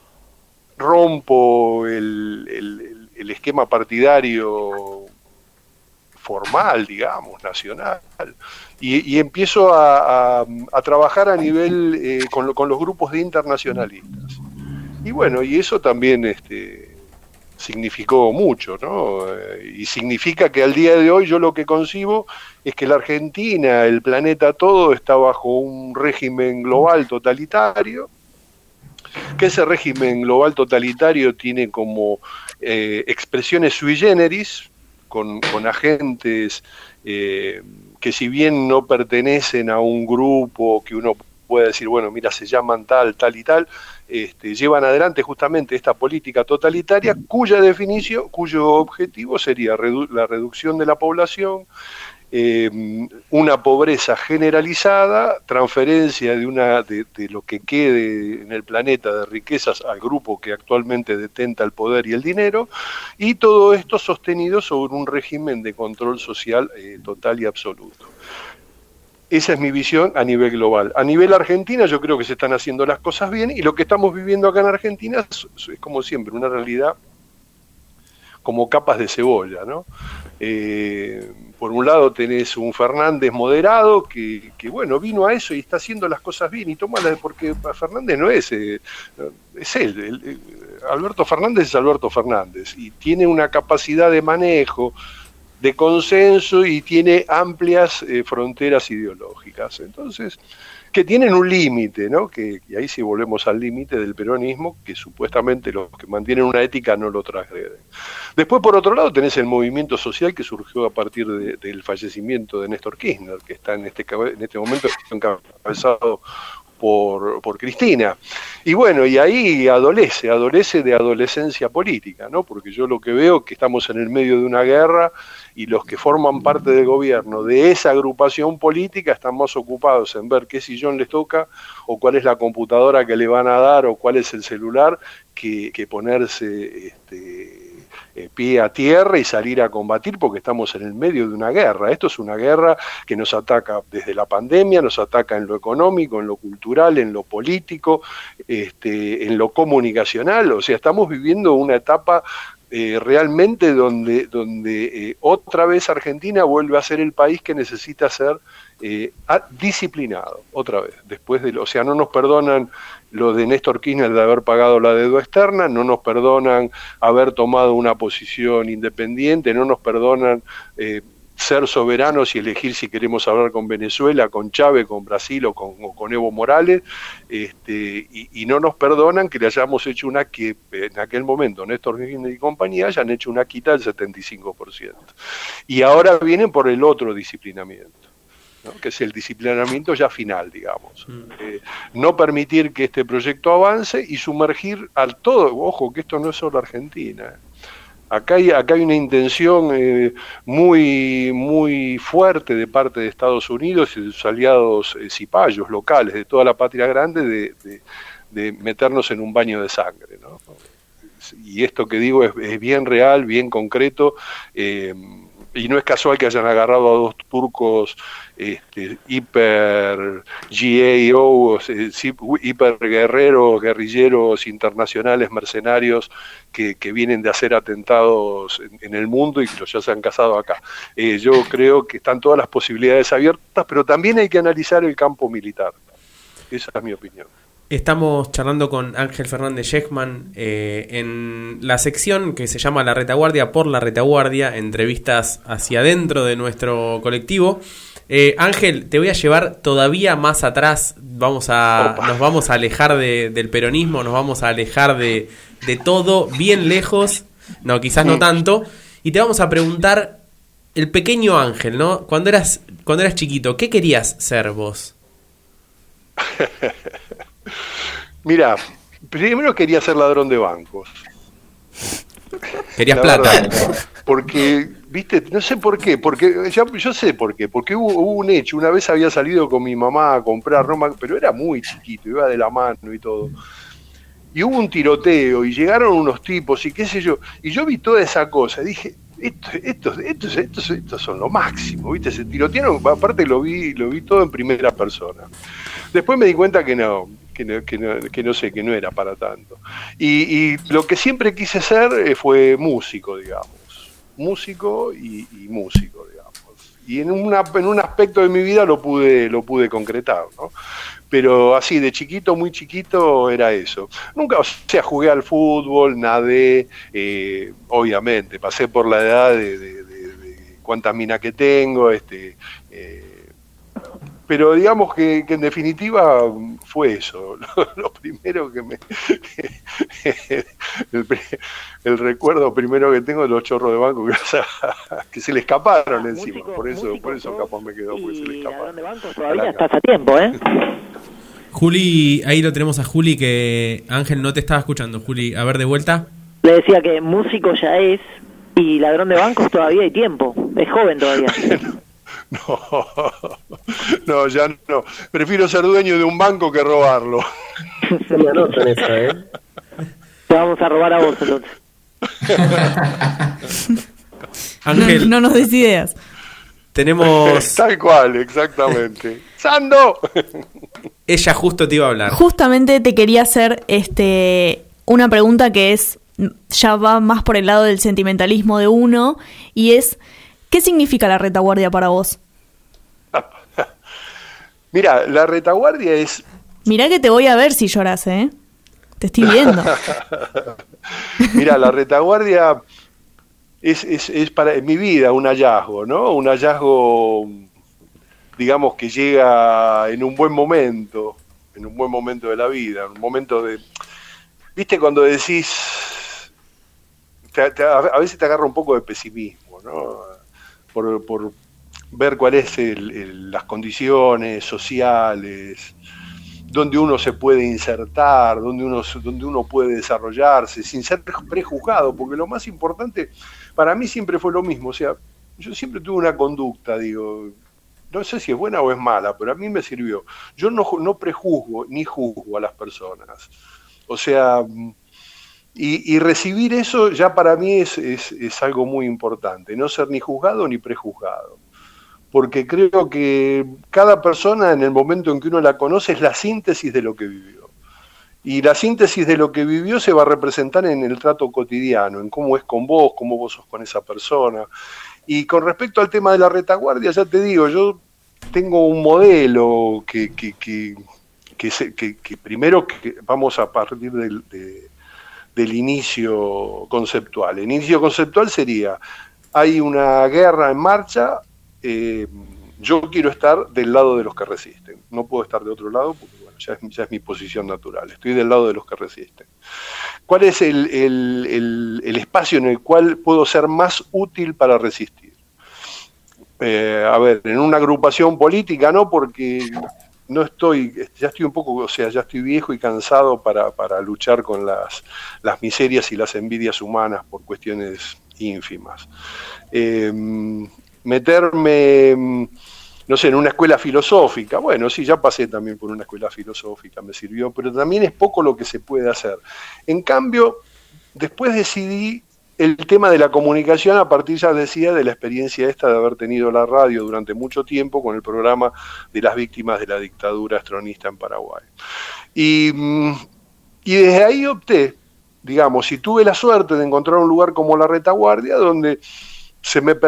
rompo el esquema partidario formal, digamos, nacional, y empiezo a trabajar a nivel con los grupos de internacionalistas. Y bueno, y eso también significó mucho, ¿no? Y significa que al día de hoy yo lo que concibo es que la Argentina, el planeta todo, está bajo un régimen global totalitario, que ese régimen global totalitario tiene como expresiones sui generis, con agentes que si bien no pertenecen a un grupo que uno puede decir, bueno, mira, se llaman tal y tal, llevan adelante justamente esta política totalitaria cuyo objetivo sería la reducción de la población, una pobreza generalizada, transferencia de lo que quede en el planeta de riquezas al grupo que actualmente detenta el poder y el dinero, y todo esto sostenido sobre un régimen de control social total y absoluto. Esa es mi visión a nivel global. A nivel Argentina yo creo que se están haciendo las cosas bien y lo que estamos viviendo acá en Argentina es como siempre, una realidad como capas de cebolla, ¿no? Por un lado tenés un Fernández moderado que bueno, vino a eso y está haciendo las cosas bien y tómala, porque Fernández no es él. Alberto Fernández es Alberto Fernández y tiene una capacidad de manejo, de consenso y tiene amplias fronteras ideológicas. Entonces, que tienen un límite, ¿no? Y ahí sí volvemos al límite del peronismo, que supuestamente los que mantienen una ética no lo transgreden. Después, por otro lado, tenés el movimiento social que surgió a partir del fallecimiento de Néstor Kirchner, que está en este momento encabezado por Cristina. Y bueno, y ahí adolece de adolescencia política, ¿no? Porque yo lo que veo es que estamos en el medio de una guerra y los que forman parte del gobierno de esa agrupación política están más ocupados en ver qué sillón les toca o cuál es la computadora que le van a dar o cuál es el celular que ponerse pie a tierra y salir a combatir, porque estamos en el medio de una guerra. Esto es una guerra que nos ataca desde la pandemia, nos ataca en lo económico, en lo cultural, en lo político, en lo comunicacional. O sea, estamos viviendo una etapa realmente donde otra vez Argentina vuelve a ser el país que necesita ser disciplinado, otra vez, o sea, no nos perdonan lo de Néstor Kirchner de haber pagado la deuda externa, no nos perdonan haber tomado una posición independiente, no nos perdonan ser soberanos y elegir si queremos hablar con Venezuela, con Chávez, con Brasil o con Evo Morales, y no nos perdonan que le hayamos hecho que en aquel momento Néstor Kirchner y compañía hayan hecho una quita del 75%. Y ahora vienen por el otro disciplinamiento, ¿no? Que es el disciplinamiento ya final, digamos. No permitir que este proyecto avance y sumergir al todo. Ojo, que esto no es solo Argentina. Acá hay una intención muy, muy fuerte de parte de Estados Unidos y de sus aliados cipayos locales de toda la patria grande de meternos en un baño de sangre, ¿no? Y esto que digo es bien real, bien concreto, y no es casual que hayan agarrado a dos turcos hiper GAO, hiper guerrilleros internacionales, mercenarios, que vienen de hacer atentados en el mundo y que ya se han casado acá. Yo creo que están todas las posibilidades abiertas, pero también hay que analizar el campo militar. Esa es mi opinión. Estamos charlando con Ángel Fernández Shechman en la sección que se llama La Retaguardia por la Retaguardia, entrevistas hacia adentro de nuestro colectivo. Ángel, te voy a llevar todavía más atrás, nos vamos a alejar del peronismo, nos vamos a alejar de todo, bien lejos, no, quizás no tanto, y te vamos a preguntar, el pequeño Ángel, ¿no? Cuando eras chiquito, ¿qué querías ser vos? Mira, primero quería ser ladrón de bancos. Querías plata. Porque, viste, no sé por qué, porque yo sé por qué, porque hubo un hecho, una vez había salido con mi mamá a comprar, pero era muy chiquito, iba de la mano y todo. Y hubo un tiroteo y llegaron unos tipos y qué sé yo, y yo vi toda esa cosa, y dije, estos son lo máximo, ¿viste? Se tirotearon, aparte lo vi todo en primera persona. Después me di cuenta que no era para tanto. Y lo que siempre quise ser fue músico, digamos. Músico y músico, digamos. Y en un aspecto de mi vida lo pude concretar, ¿no? Pero así, de chiquito, muy chiquito, era eso. Nunca, o sea, jugué al fútbol, nadé, obviamente, pasé por la edad de cuántas minas que tengo, pero digamos que en definitiva fue eso, lo primero el recuerdo primero que tengo de los chorros de banco que se le escaparon encima, por eso capaz me quedó, porque se le escaparon. De banco todavía estás a tiempo, ¿eh? Juli, ahí lo tenemos a Juli, que Ángel no te estaba escuchando. Juli, a ver, de vuelta. Le decía que músico ya es, y ladrón de bancos todavía hay tiempo, es joven todavía. No, ya no. Prefiero ser dueño de un banco que robarlo. Se me anotan esa, ¿eh? Te vamos a robar a vos, entonces. Ángel, no nos des ideas. Tenemos... Tal cual, exactamente. ¡Sando! Ella justo te iba a hablar. Justamente te quería hacer una pregunta que ya va más por el lado del sentimentalismo de uno, y es, ¿qué significa la retaguardia para vos? Mira, la retaguardia es... Mirá que te voy a ver si lloras, ¿eh? Te estoy viendo. Mira, la retaguardia es para en mi vida un hallazgo, ¿no? Un hallazgo, digamos, que llega en un buen momento de la vida, un momento de... ¿Viste cuando decís... a veces te agarra un poco de pesimismo, ¿no? Por ver cuáles las condiciones sociales, donde uno se puede insertar, donde uno puede desarrollarse sin ser prejuzgado, porque lo más importante para mí siempre fue lo mismo. O sea, yo siempre tuve una conducta, digo, no sé si es buena o es mala, pero a mí me sirvió. Yo no prejuzgo ni juzgo a las personas. O sea, y recibir eso ya para mí es algo muy importante, no ser ni juzgado ni prejuzgado. Porque creo que cada persona en el momento en que uno la conoce es la síntesis de lo que vivió. Y la síntesis de lo que vivió se va a representar en el trato cotidiano, en cómo es con vos, cómo vos sos con esa persona. Y con respecto al tema de la retaguardia, ya te digo, yo tengo un modelo que primero que vamos a partir del inicio conceptual. El inicio conceptual sería, hay una guerra en marcha, yo quiero estar del lado de los que resisten, no puedo estar de otro lado porque bueno, ya es mi posición natural, estoy del lado de los que resisten. ¿Cuál es el espacio en el cual puedo ser más útil para resistir? A ver, en una agrupación política no, porque no ya estoy un poco, o sea, ya estoy viejo y cansado para luchar con las miserias y las envidias humanas por cuestiones ínfimas. Meterme, no sé, en una escuela filosófica, bueno, sí, ya pasé también por una escuela filosófica, me sirvió, pero también es poco lo que se puede hacer. En cambio, después decidí el tema de la comunicación a partir, ya decía, de la experiencia esta de haber tenido la radio durante mucho tiempo con el programa de las víctimas de la dictadura estronista en Paraguay. Y desde ahí opté, digamos, y tuve la suerte de encontrar un lugar como la retaguardia donde se me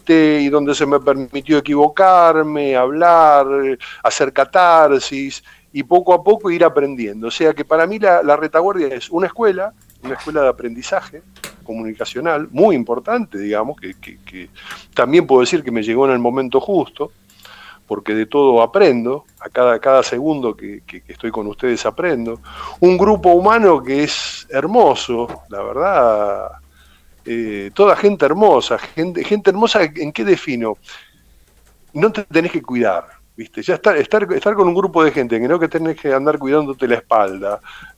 permitió equivocarme, hablar, hacer catarsis y poco a poco ir aprendiendo. O sea que para mí la retaguardia es una escuela de aprendizaje comunicacional muy importante, digamos, que también puedo decir que me llegó en el momento justo, porque de todo aprendo, a cada segundo que estoy con ustedes aprendo. Un grupo humano que es hermoso, la verdad. Toda gente hermosa, gente hermosa, ¿en qué defino? No te tenés que cuidar, ¿viste? Ya estar con un grupo de gente que no que tenés que andar cuidándote la espalda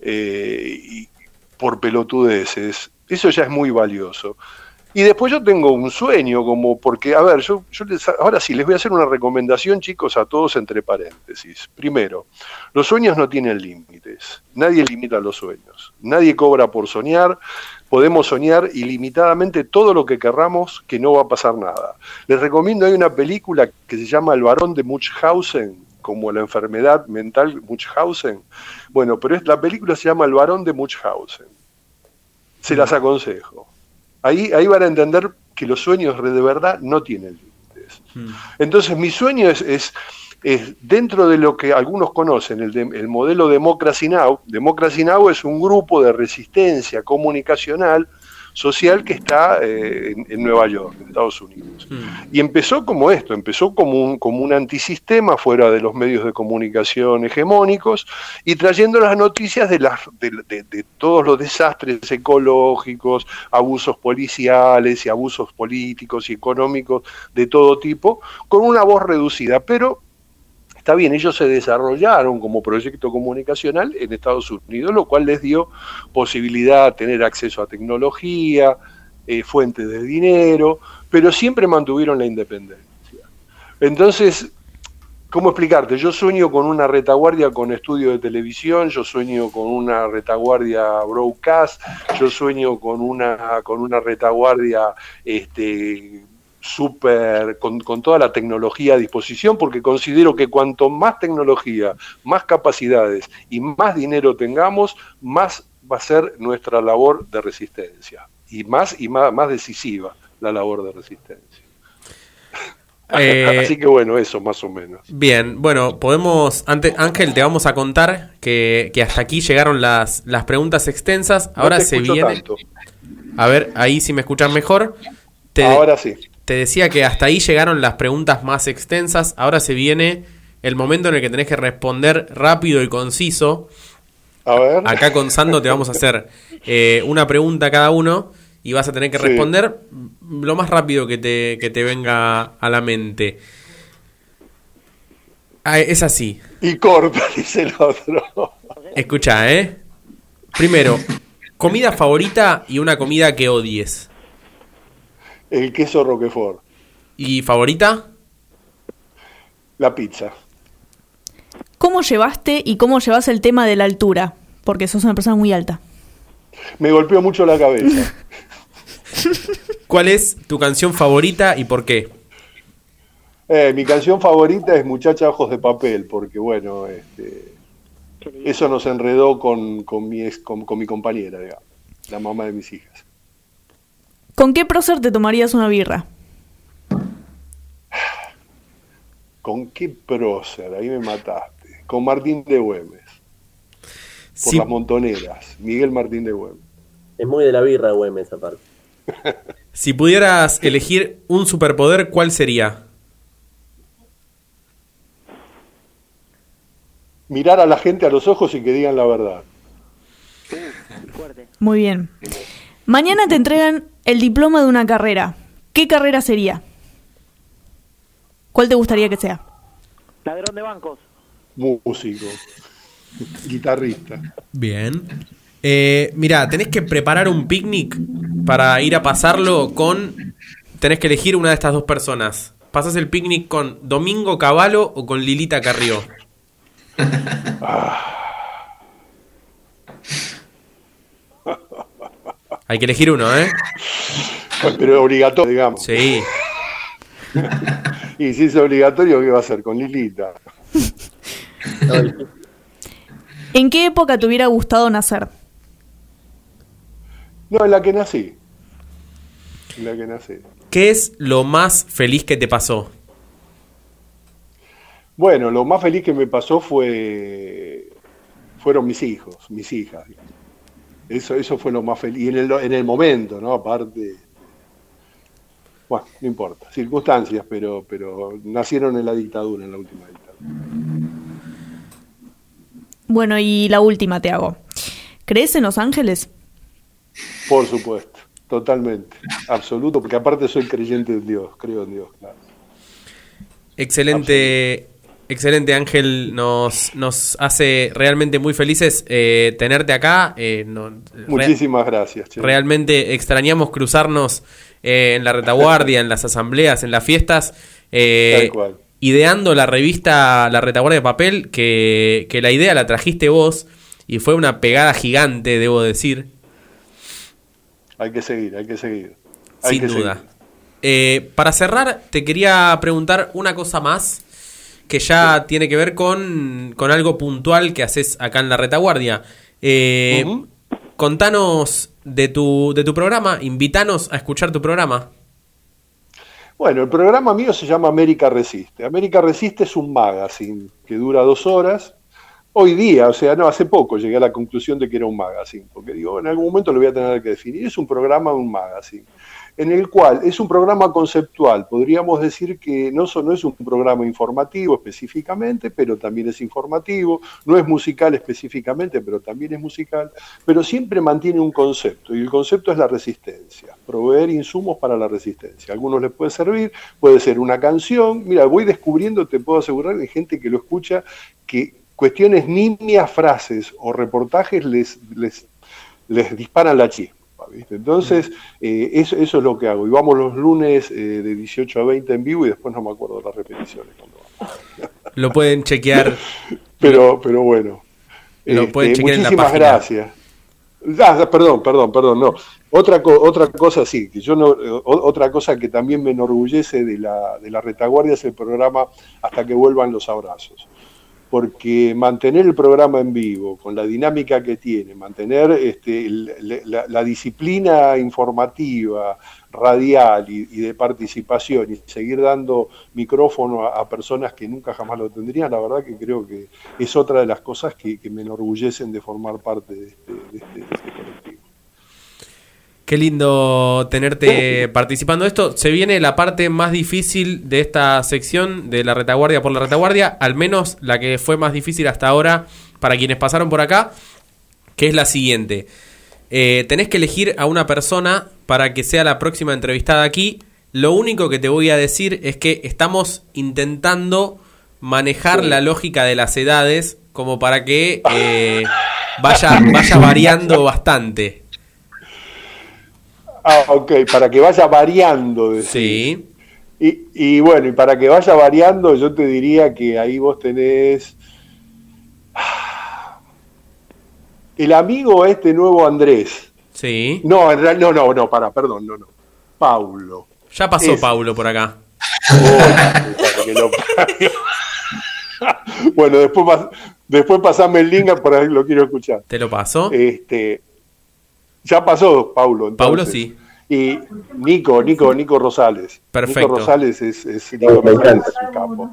y por pelotudeces, eso ya es muy valioso. Y después yo tengo un sueño, porque, a ver, ahora sí, les voy a hacer una recomendación, chicos, a todos entre paréntesis. Primero, los sueños no tienen límites, nadie limita los sueños, nadie cobra por soñar, podemos soñar ilimitadamente todo lo que querramos, que no va a pasar nada. Les recomiendo, hay una película que se llama El varón de Munchausen, como la enfermedad mental Munchausen. Bueno, pero la película se llama El varón de Munchausen. Se las aconsejo. Ahí van a entender que los sueños de verdad no tienen límites. Entonces mi sueño es dentro de lo que algunos conocen, el modelo Democracy Now! Democracy Now! Es un grupo de resistencia comunicacional social que está en Nueva York, en Estados Unidos. Y empezó como esto, empezó como un antisistema fuera de los medios de comunicación hegemónicos y trayendo las noticias de todos los desastres ecológicos, abusos policiales y abusos políticos y económicos de todo tipo, con una voz reducida, pero está bien, ellos se desarrollaron como proyecto comunicacional en Estados Unidos, lo cual les dio posibilidad de tener acceso a tecnología, fuentes de dinero, pero siempre mantuvieron la independencia. Entonces, ¿cómo explicarte? Yo sueño con una retaguardia con estudio de televisión, yo sueño con una retaguardia broadcast, yo sueño con una retaguardia con toda la tecnología a disposición, porque considero que cuanto más tecnología, más capacidades y más dinero tengamos, más va a ser nuestra labor de resistencia, y más decisiva la labor de resistencia. Así que bueno, eso más o menos. Bien, bueno, Ángel, te vamos a contar que hasta aquí llegaron las preguntas extensas. Ahora se viene. Tanto. A ver, ahí si me escuchan mejor. Ahora sí. Te decía que hasta ahí llegaron las preguntas más extensas. Ahora se viene el momento en el que tenés que responder rápido y conciso. A ver. Acá con Sando te vamos a hacer una pregunta cada uno y vas a tener que responder lo más rápido que te venga a la mente. Es así. Y corta, dice el otro. Escucha, Primero, comida favorita y una comida que odies. El queso Roquefort. ¿Y favorita? La pizza. ¿Cómo llevaste y cómo llevas el tema de la altura? Porque sos una persona muy alta. Me golpeó mucho la cabeza. ¿Cuál es tu canción favorita y por qué? Mi canción favorita es Muchacha Ojos de Papel, porque bueno, eso nos enredó con mi compañera, digamos, la mamá de mis hijas. ¿Con qué prócer te tomarías una birra? ¿Con qué prócer? Ahí me mataste. Con Martín de Güemes. Por las Montoneras. Miguel Martín de Güemes. Es muy de la birra Güemes aparte. Si pudieras elegir un superpoder, ¿cuál sería? Mirar a la gente a los ojos y que digan la verdad. Muy bien. Mañana te entregan el diploma de una carrera. ¿Qué carrera sería? ¿Cuál te gustaría que sea? Ladrón de bancos. Músico. Guitarrista. Bien. Mirá, tenés que preparar un picnic para ir a pasarlo tenés que elegir una de estas dos personas. ¿Pasás el picnic con Domingo Cavallo o con Lilita Carrió? Hay que elegir uno, Pero obligatorio, digamos. Sí. Y si es obligatorio, ¿qué va a hacer? Con Lilita. ¿En qué época te hubiera gustado nacer? No, en la que nací. ¿Qué es lo más feliz que te pasó? Bueno, lo más feliz que me pasó fueron mis hijos, mis hijas. Eso fue lo más feliz. Y en el momento, ¿no? Aparte, bueno, no importa, circunstancias, pero nacieron en la dictadura, en la última dictadura. Bueno, y la última te hago. ¿Crees en los ángeles? Por supuesto, totalmente, absoluto, porque aparte soy creyente en Dios, creo en Dios, claro. Excelente, excelente Ángel, nos hace realmente muy felices tenerte acá. Muchísimas gracias. Che. Realmente extrañamos cruzarnos en la retaguardia, en las asambleas, en las fiestas, Tal cual. ideando la revista La Retaguardia de Papel, que la idea la trajiste vos y fue una pegada gigante, debo decir. Hay que seguir. Sin duda. Para cerrar, te quería preguntar una cosa más que ya tiene que ver con algo puntual que haces acá en La Retaguardia. Contanos de tu programa, invítanos a escuchar tu programa. Bueno, el programa mío se llama América Resiste. América Resiste es un magazine que dura 2 horas. Hoy día, hace poco llegué a la conclusión de que era un magazine, porque digo, en algún momento lo voy a tener que definir. Es un programa, un magazine, en el cual es un programa conceptual. Podríamos decir que no es un programa informativo específicamente, pero también es informativo. No es musical específicamente, pero también es musical. Pero siempre mantiene un concepto, y el concepto es la resistencia. Proveer insumos para la resistencia. A algunos les puede servir, puede ser una canción. Mira, voy descubriendo, te puedo asegurar, de gente que lo escucha, que cuestiones nimias, frases o reportajes les disparan la chispa, ¿viste? Entonces, eso es lo que hago. Y vamos los lunes de 18 a 20 en vivo y después no me acuerdo de las repeticiones. Lo pueden chequear. Pero bueno. Lo pueden chequear en la página. Muchísimas gracias. Perdón, no. Otra cosa, sí, que yo no, otra cosa que también me enorgullece de la retaguardia es el programa Hasta que vuelvan los abrazos. Porque mantener el programa en vivo, con la dinámica que tiene, mantener la disciplina informativa, radial y de participación, y seguir dando micrófono a personas que nunca jamás lo tendrían, la verdad que creo que es otra de las cosas que me enorgullecen de formar parte de este colectivo. Qué lindo tenerte participando de esto. Se viene la parte más difícil de esta sección de la retaguardia por la retaguardia, al menos la que fue más difícil hasta ahora para quienes pasaron por acá, que es la siguiente. Tenés que elegir a una persona para que sea la próxima entrevistada aquí. Lo único que te voy a decir es que estamos intentando manejar la lógica de las edades como para que vaya variando bastante. Ok, para que vaya variando. Decís. Sí. Y bueno, y para que vaya variando, yo te diría que ahí vos tenés el amigo nuevo Andrés. Sí. No, en realidad, no, perdón. Paulo. Ya pasó Paulo por acá. Bueno, después pasame el link, por ahí lo quiero escuchar. ¿Te lo paso? Ya pasó Paulo. Entonces. Paulo sí. Y Nico Rosales. Perfecto. Nico Rosales es Nico Rosales es un capo.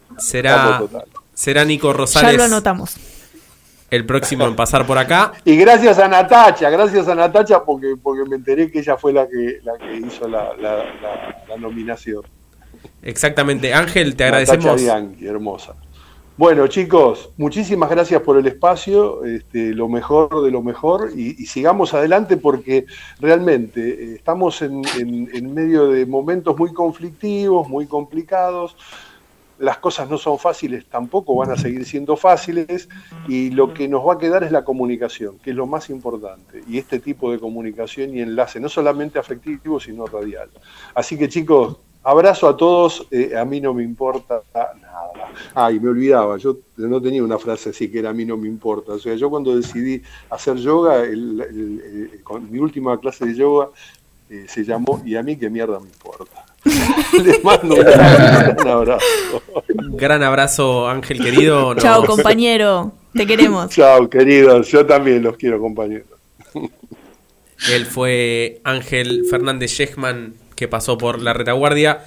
Será Nico Rosales. Ya lo anotamos. El próximo en pasar por acá. Y gracias a Natacha porque me enteré que ella fue la que hizo la nominación. Exactamente. Ángel, te agradecemos. Natacha Bianchi, hermosa. Bueno, chicos, muchísimas gracias por el espacio, lo mejor de lo mejor, y sigamos adelante porque realmente estamos en medio de momentos muy conflictivos, muy complicados. Las cosas no son fáciles, tampoco van a seguir siendo fáciles, y lo que nos va a quedar es la comunicación, que es lo más importante, y este tipo de comunicación y enlace, no solamente afectivo, sino radial. Así que, chicos, abrazo a todos, a mí no me importa nada. Y me olvidaba, yo no tenía una frase así que era a mí no me importa. O sea, yo cuando decidí hacer yoga, con mi última clase de yoga se llamó "Y a mí qué mierda me importa". Les mando un gran abrazo. Gran abrazo, Ángel querido. Chao, compañero. Te queremos. Chao, queridos. Yo también los quiero, compañeros. Él fue Ángel Fernández Shechman, que pasó por la retaguardia.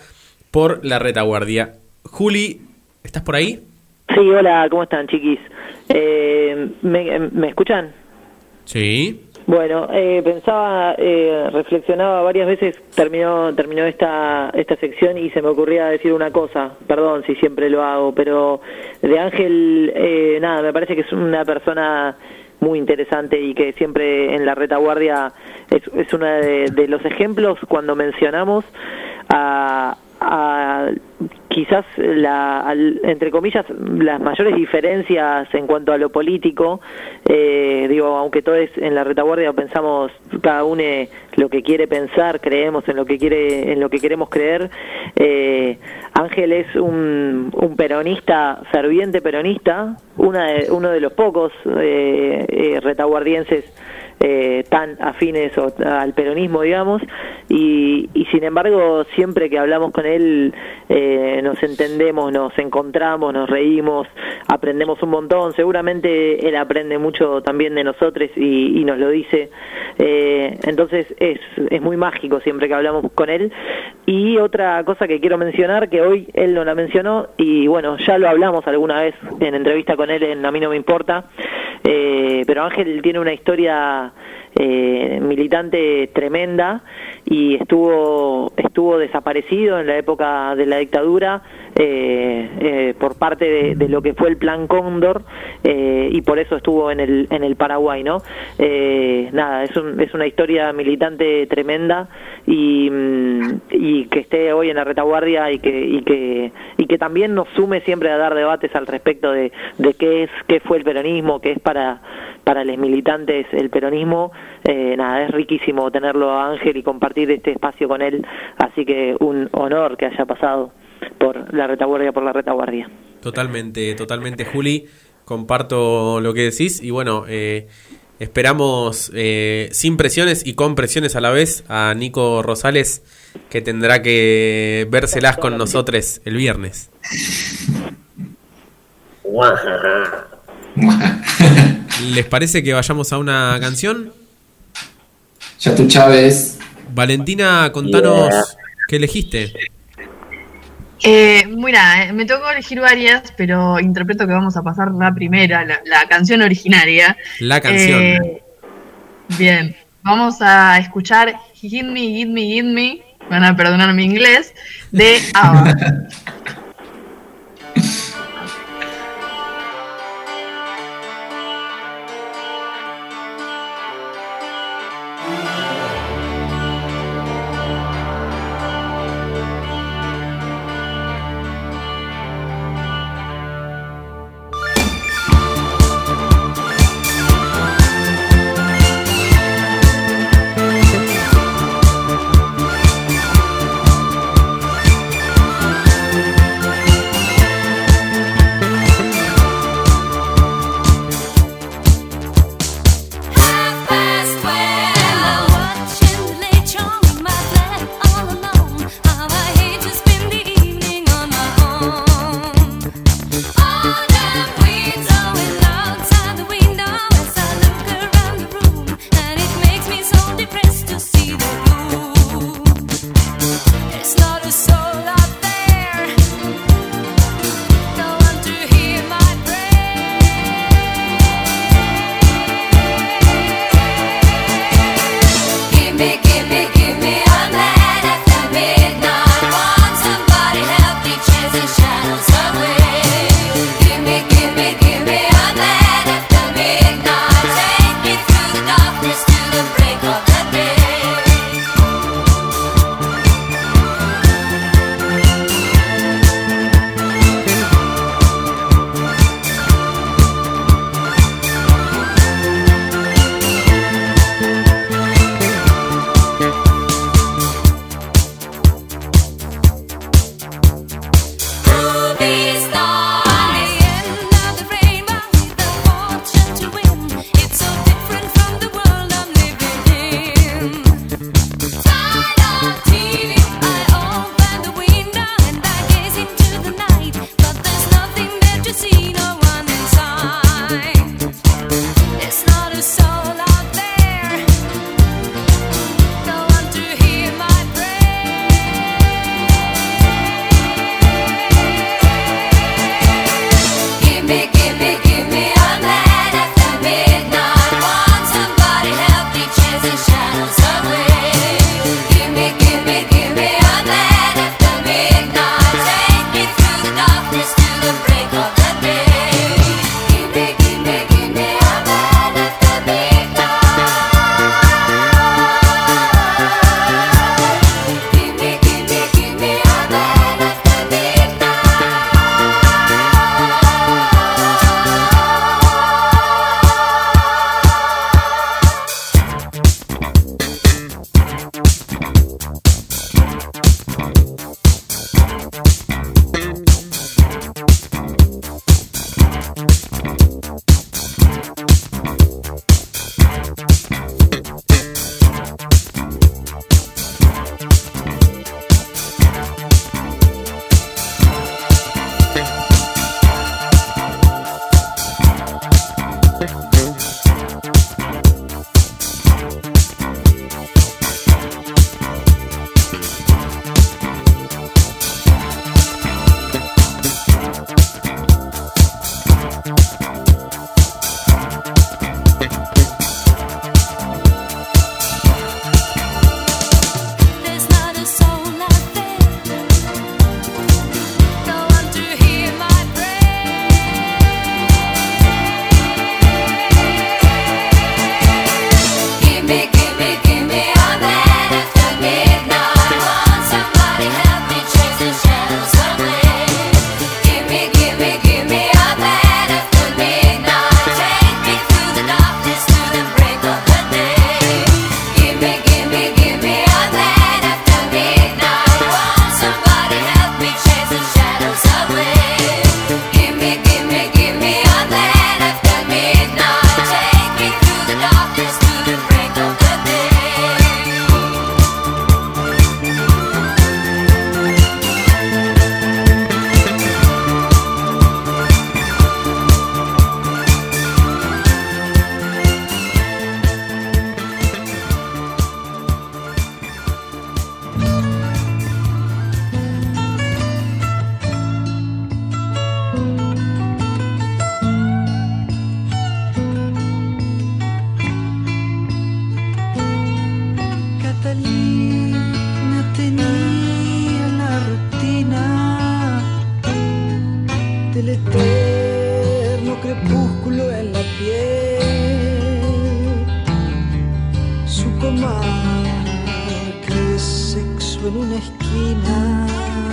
Juli, ¿estás por ahí? Sí, hola, ¿cómo están, chiquis? ¿Me escuchan? Sí. Bueno, reflexionaba varias veces, terminó esta sección y se me ocurría decir una cosa, perdón si siempre lo hago, pero de Ángel, me parece que es una persona muy interesante y que siempre en la retaguardia es uno de los ejemplos cuando mencionamos a quizás entre comillas las mayores diferencias en cuanto a lo político, aunque todos en la retaguardia pensamos cada uno lo que quiere pensar, creemos en lo que queremos creer, Ángel es un peronista, ferviente peronista, uno de los pocos retaguardienses tan afines al peronismo, digamos, y sin embargo siempre que hablamos con él nos entendemos, nos encontramos, nos reímos, aprendemos un montón. Seguramente él aprende mucho también de nosotros y nos lo dice, entonces es muy mágico siempre que hablamos con él. Y otra cosa que quiero mencionar, que hoy él no la mencionó, y bueno, ya lo hablamos alguna vez en entrevista con él en A mí no me importa, pero Ángel tiene una historia militante tremenda y estuvo desaparecido en la época de la dictadura por parte de lo que fue el Plan Cóndor, y por eso estuvo en el Paraguay, ¿no? Es una historia militante tremenda y que esté hoy en la retaguardia y que también nos sume siempre a dar debates al respecto de qué fue el peronismo, qué es para los militantes el peronismo. Es riquísimo tenerlo a Ángel y compartir este espacio con él, así que un honor que haya pasado por la retaguardia. Totalmente, Juli, comparto lo que decís, y bueno, Esperamos sin presiones y con presiones a la vez a Nico Rosales, que tendrá que vérselas con nosotros el viernes. ¿Les parece que vayamos a una canción? Ya tú, Chávez. Valentina, contanos qué elegiste. Mira, me tocó elegir varias, pero interpreto que vamos a pasar la primera, la canción originaria. La canción. Bien, vamos a escuchar Hit Me, Hit Me, Hit Me, van a perdonar mi inglés, de ABBA. en una esquina.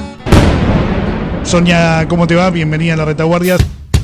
Sonia, ¿cómo te va? Bienvenida a La Retaguardia.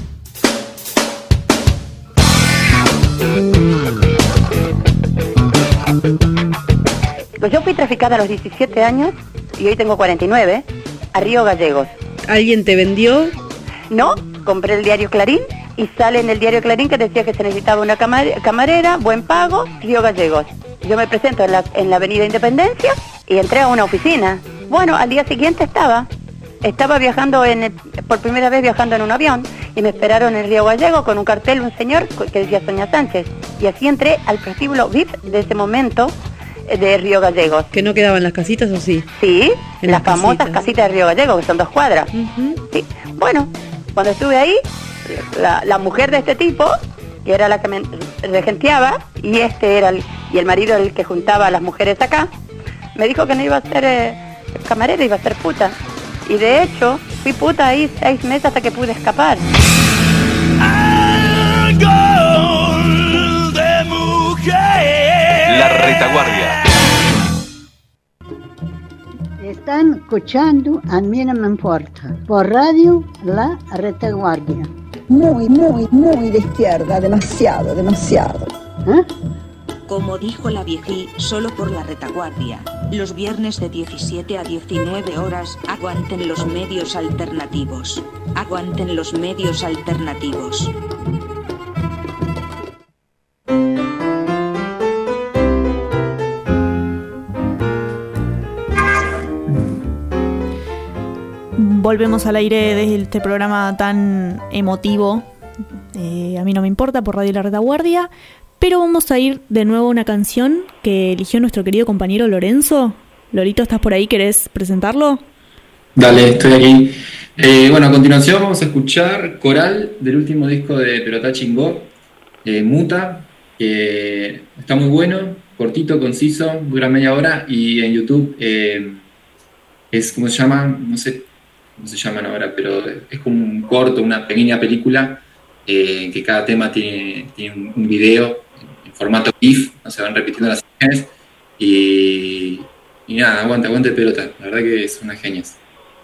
Yo fui traficada a los 17 años y hoy tengo 49 a Río Gallegos. ¿Alguien te vendió? No, compré el diario Clarín y sale en el diario Clarín que decía que se necesitaba una camarera, buen pago, Río Gallegos. Yo me presento en la Avenida Independencia y entré a una oficina. Bueno, al día siguiente estaba viajando por primera vez viajando en un avión y me esperaron en Río Gallegos con un cartel, un señor que decía Sonia Sánchez. Y así entré al prostíbulo VIP de ese momento de Río Gallegos. ¿Que no quedaban las casitas o sí? Sí, las famosas casitas de Río Gallegos, que son 2 cuadras. Sí. Bueno, cuando estuve ahí, la mujer de este tipo, que era la que me regenteaba, y el marido el que juntaba a las mujeres acá, me dijo que no iba a ser camarera, iba a ser puta. Y de hecho, fui puta ahí 6 meses hasta que pude escapar. La Retaguardia. Están escuchando A mí no me importa. Por radio, La Retaguardia. Muy, muy, muy de izquierda. Demasiado, demasiado. ¿Eh? Como dijo la viejí, solo por La Retaguardia. Los viernes de 17 a 19 horas, aguanten los medios alternativos. Aguanten los medios alternativos. Volvemos al aire de este programa tan emotivo. A mí no me importa, por Radio La Retaguardia. Pero vamos a ir de nuevo a una canción que eligió nuestro querido compañero Lorenzo. Lorito, ¿estás por ahí? ¿Querés presentarlo? Dale, estoy aquí. Bueno, a continuación vamos a escuchar Coral del último disco de Perotá Chingó, Muta, que está muy bueno, cortito, conciso, dura media hora, y en YouTube es, ¿cómo se llama? No sé cómo se llaman ahora, pero es como un corto, una pequeña película, que cada tema tiene un video en formato GIF, no se van repitiendo las imágenes, y nada, aguante Perotá, la verdad que son unas genias.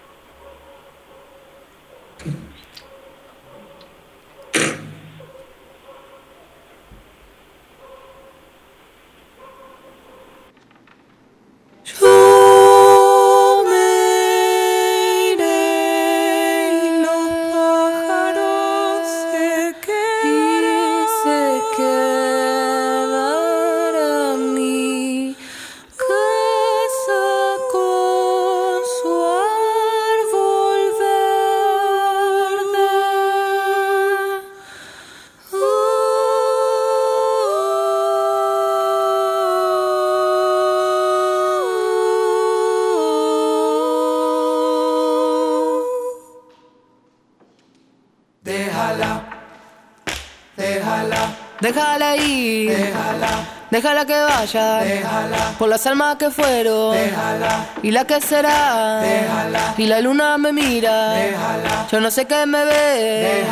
Déjala ir, déjala que vaya, por las almas que fueron, y la que será, y la luna me mira, yo no sé qué me ve,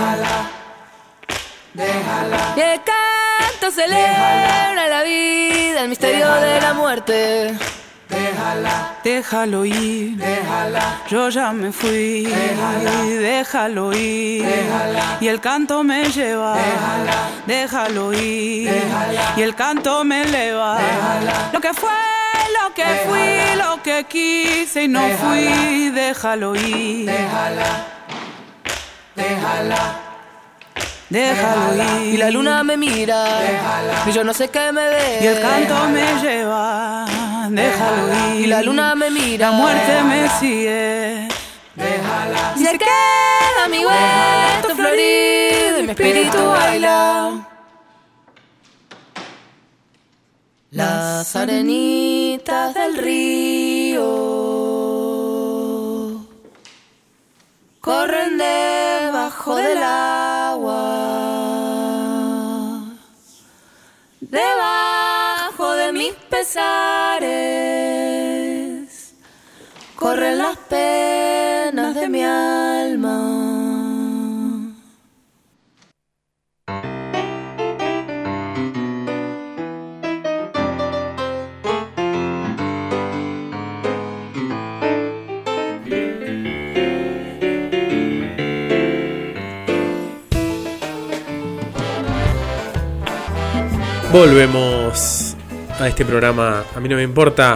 y el canto celebra la vida, el misterio de la muerte. Déjalo ir, yo ya me fui, déjalo ir, y el canto me lleva, déjalo ir, y el canto me eleva, lo que fue, lo que fui, lo que quise y no fui, déjalo ir, déjalo ir, y la luna me mira, y yo no sé qué me ve, y el canto me lleva, déjalo ir, y la luna me mira, la muerte me sigue, y se queda mi huerto florido y mi espíritu baila. Las arenitas del río corren debajo del agua, debajo de mis pesares corren las penas de mi alma. Volvemos a este programa, a mí no me importa.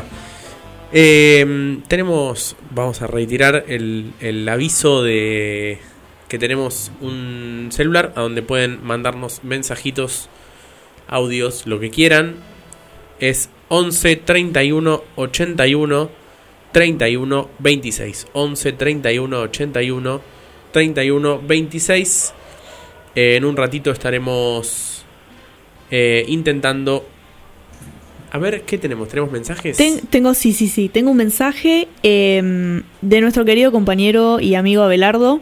Vamos a retirar el aviso de que tenemos un celular a donde pueden mandarnos mensajitos, audios, lo que quieran. Es 11 31 81 31 26. 11 31 81 31 26. En un ratito estaremos intentando. A ver, ¿qué tenemos? ¿Tenemos mensajes? Sí. Tengo un mensaje de nuestro querido compañero y amigo Abelardo.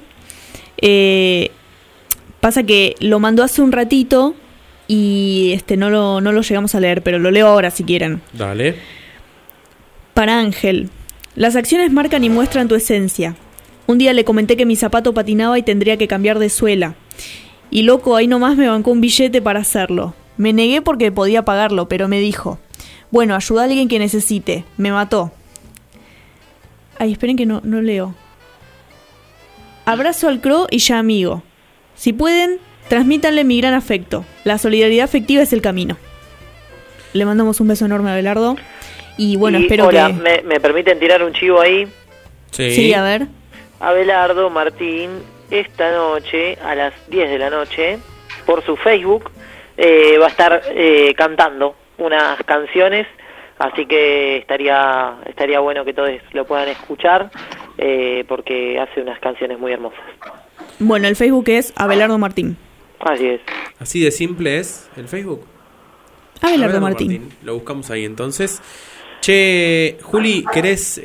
Pasa que lo mandó hace un ratito y no lo llegamos a leer, pero lo leo ahora si quieren. Dale. Para Ángel. Las acciones marcan y muestran tu esencia. Un día le comenté que mi zapato patinaba y tendría que cambiar de suela. Y loco, ahí nomás me bancó un billete para hacerlo. Me negué porque podía pagarlo, pero me dijo: bueno, ayuda a alguien que necesite. Me mató. Ay, esperen que no leo. Abrazo al Cro y ya amigo. Si pueden, transmítanle mi gran afecto. La solidaridad afectiva es el camino. Le mandamos un beso enorme a Abelardo. Y bueno, espero hola, que... ¿me permiten tirar un chivo ahí? Sí, a ver. Abelardo Martín, esta noche, a las 10 de la noche, por su Facebook, va a estar cantando unas canciones, así que estaría bueno que todos lo puedan escuchar, porque hace unas canciones muy hermosas. Bueno, el Facebook es Abelardo Martín. Así es. Así de simple es el Facebook. Abelardo Martín. Lo buscamos ahí entonces. Che, Juli, ¿querés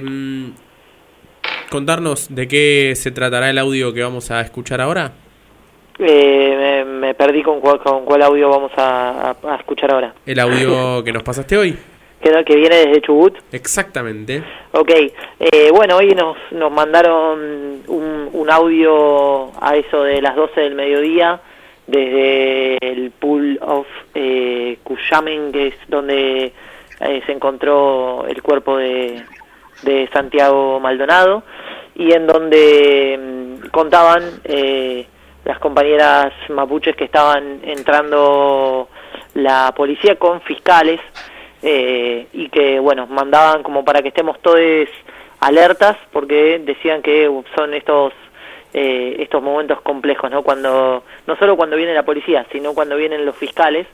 contarnos de qué se tratará el audio que vamos a escuchar ahora? Me perdí con cuál audio vamos a escuchar ahora. El audio que nos pasaste hoy. Que viene desde Chubut. Exactamente. Ok, bueno, hoy nos mandaron un audio a eso de las 12 del mediodía desde el pool of Cuyamen, que es donde se encontró el cuerpo de Santiago Maldonado, y en donde contaban las compañeras mapuches que estaban entrando la policía con fiscales, y que bueno, mandaban como para que estemos todos alertas, porque decían que son estos momentos complejos, ¿no? No solo cuando viene la policía, sino cuando vienen los fiscales,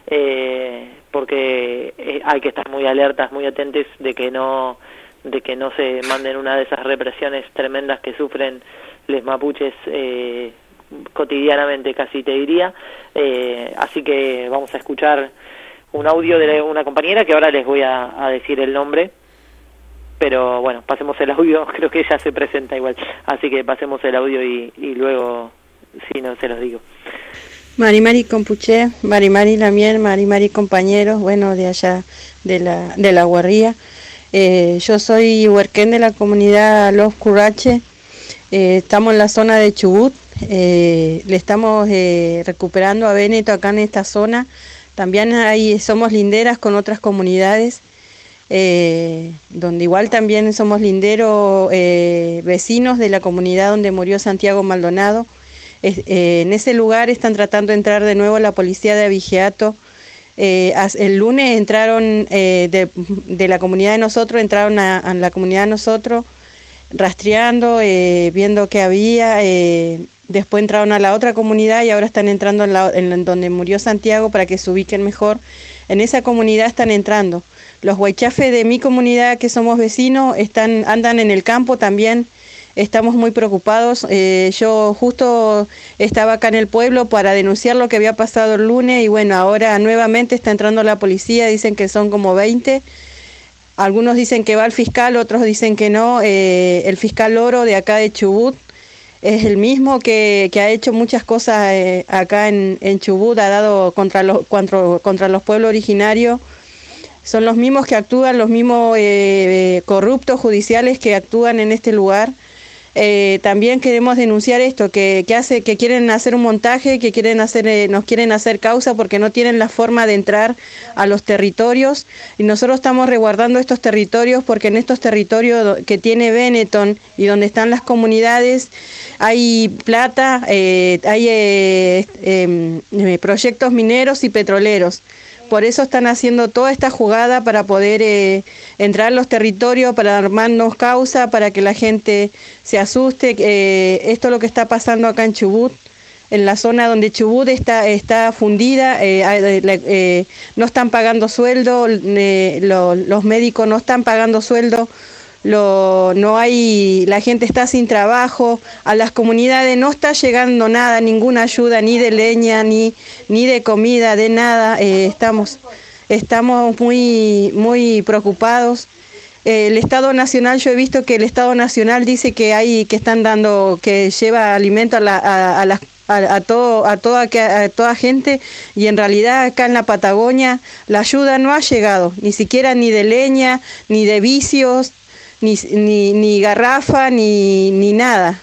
porque hay que estar muy alertas, muy atentos de que no se manden una de esas represiones tremendas que sufren los mapuches cotidianamente, casi te diría. Así que vamos a escuchar un audio de una compañera que ahora les voy a decir el nombre, pero bueno, pasemos el audio, creo que ella se presenta igual, así que pasemos el audio y luego, si no, se los digo. Mari Compuché, Mari Lamiel, Mari compañeros, bueno, de allá de la Guarría. Yo soy huerquén de la comunidad Los Currache. Estamos en la zona de Chubut, le estamos recuperando a Véneto acá en esta zona. También somos linderas con otras comunidades, donde igual también somos linderos vecinos de la comunidad donde murió Santiago Maldonado. En ese lugar están tratando de entrar de nuevo la policía de Abigeato. El lunes entraron de la comunidad de nosotros, entraron a la comunidad de nosotros rastreando, viendo qué había. Después entraron a la otra comunidad y ahora están entrando en donde murió Santiago para que se ubiquen mejor. En esa comunidad están entrando. Los huaychafes de mi comunidad, que somos vecinos, andan en el campo también. Estamos muy preocupados. Yo justo estaba acá en el pueblo para denunciar lo que había pasado el lunes y bueno, ahora nuevamente está entrando la policía, dicen que son como 20. Algunos dicen que va el fiscal, otros dicen que no. El fiscal Oro de acá de Chubut es el mismo que ha hecho muchas cosas acá en Chubut, ha dado contra los pueblos originarios. Son los mismos que actúan, los mismos corruptos judiciales que actúan en este lugar. también queremos denunciar esto, que quieren hacer un montaje, nos quieren hacer causa porque no tienen la forma de entrar a los territorios, y nosotros estamos resguardando estos territorios porque en estos territorios que tiene Benetton y donde están las comunidades hay plata, hay proyectos mineros y petroleros. Por eso están haciendo toda esta jugada para poder entrar a los territorios, para armarnos causa, para que la gente se asuste. Esto es lo que está pasando acá en Chubut, en la zona donde Chubut está fundida, no están pagando sueldo, los médicos no están pagando sueldo, la gente está sin trabajo, a las comunidades no está llegando nada, ninguna ayuda, ni de leña, ni de comida, de nada. Estamos muy, muy preocupados. El Estado Nacional, yo he visto que el Estado Nacional dice que lleva alimento a toda gente, y en realidad acá en la Patagonia la ayuda no ha llegado, ni siquiera ni de leña, ni de vicios, ni garrafa, ni nada.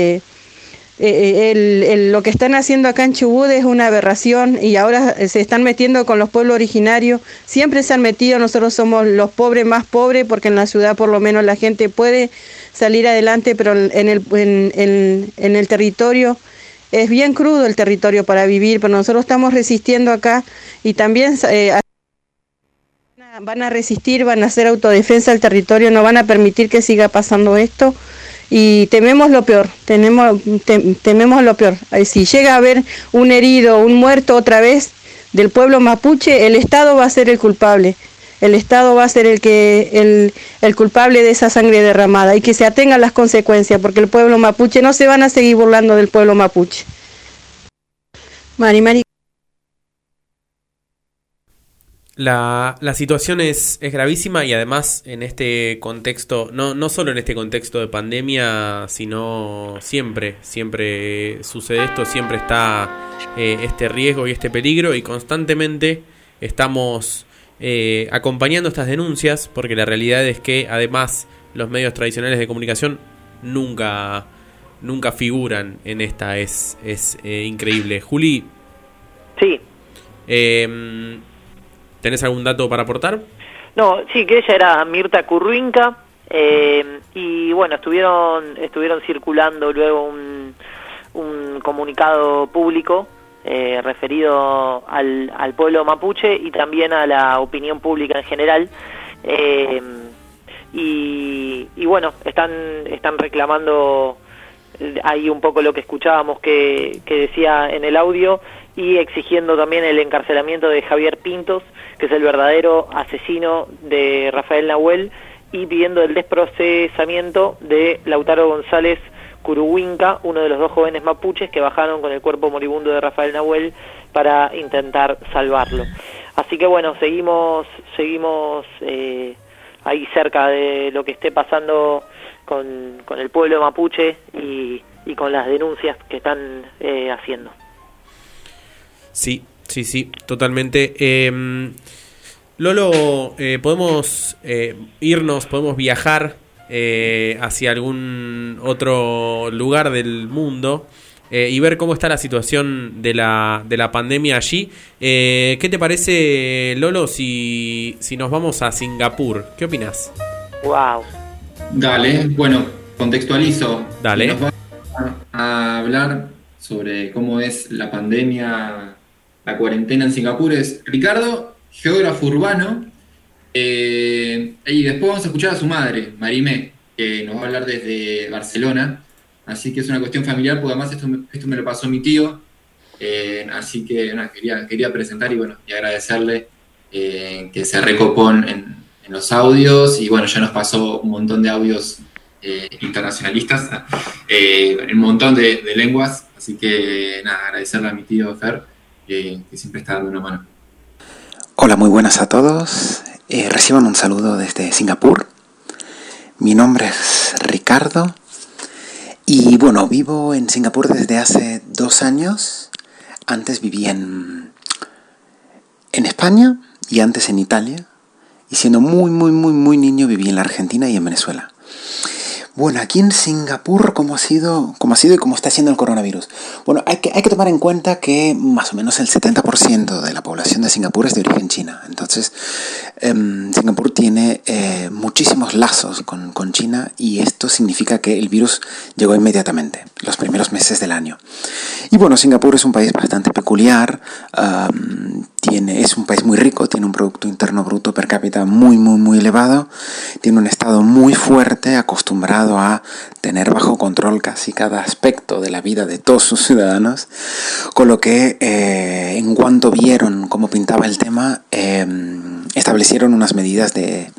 Lo que están haciendo acá en Chubut es una aberración, y ahora se están metiendo con los pueblos originarios. Siempre se han metido, nosotros somos los pobres más pobres, porque en la ciudad por lo menos la gente puede salir adelante, pero en el territorio es bien crudo el territorio para vivir, pero nosotros estamos resistiendo acá, y también van a resistir, van a hacer autodefensa del territorio, no van a permitir que siga pasando esto, y tememos lo peor, tememos lo peor. Si llega a haber un herido, un muerto otra vez del pueblo mapuche, el Estado va a ser el culpable, el Estado va a ser el culpable de esa sangre derramada, y que se atenga a las consecuencias, porque el pueblo mapuche no se van a seguir burlando del pueblo mapuche. Mari. La situación es gravísima, y además en este contexto, no solo en este contexto de pandemia, sino siempre sucede esto, siempre está este riesgo y este peligro, y constantemente estamos acompañando estas denuncias, porque la realidad es que además los medios tradicionales de comunicación nunca figuran en esta. Es increíble. Juli. Sí. ¿Tenés algún dato para aportar? No, sí, que ella era Mirta Curruinca, y bueno, estuvieron circulando luego un comunicado público referido al pueblo mapuche y también a la opinión pública en general, y bueno, están reclamando ahí un poco lo que escuchábamos que decía en el audio, y exigiendo también el encarcelamiento de Javier Pintos, que es el verdadero asesino de Rafael Nahuel, y pidiendo el desprocesamiento de Lautaro González Curuhuinca, uno de los dos jóvenes mapuches que bajaron con el cuerpo moribundo de Rafael Nahuel para intentar salvarlo. Así que bueno, seguimos ahí cerca de lo que esté pasando con el pueblo mapuche y con las denuncias que están haciendo. Sí, totalmente. Lolo, podemos irnos, podemos viajar hacia algún otro lugar del mundo y ver cómo está la situación de la pandemia allí. ¿Qué te parece, Lolo, si nos vamos a Singapur? ¿Qué opinas? Wow. Dale, bueno, contextualizo. Dale. Nos vamos a hablar sobre cómo es la pandemia, la cuarentena en Singapur. Es Ricardo, geógrafo urbano, y después vamos a escuchar a su madre, Marimé, que nos va a hablar desde Barcelona. Así que es una cuestión familiar, porque además esto me lo pasó mi tío, así que quería presentar y agradecerle que se recopó en los audios, y bueno, ya nos pasó un montón de audios internacionalistas, un montón de lenguas, así que agradecerle a mi tío Fer, que siempre está dando una mano. Hola, muy buenas a todos. Reciban un saludo desde Singapur. Mi nombre es Ricardo y bueno, vivo en Singapur desde hace 2 años. Antes vivía en España y antes en Italia. Y siendo muy niño viví en la Argentina y en Venezuela. Bueno, aquí en Singapur, ¿cómo ha sido y cómo está siendo el coronavirus? Bueno, hay que tomar en cuenta que más o menos el 70% de la población de Singapur es de origen china. Entonces, Singapur tiene muchísimos lazos con China, y esto significa que el virus llegó inmediatamente, los primeros meses del año. Y bueno, Singapur es un país bastante peculiar, es un país muy rico, tiene un Producto Interno Bruto per cápita muy, muy, muy elevado, tiene un Estado muy fuerte, acostumbrado a tener bajo control casi cada aspecto de la vida de todos sus ciudadanos, con lo que en cuanto vieron cómo pintaba el tema, establecieron unas medidas de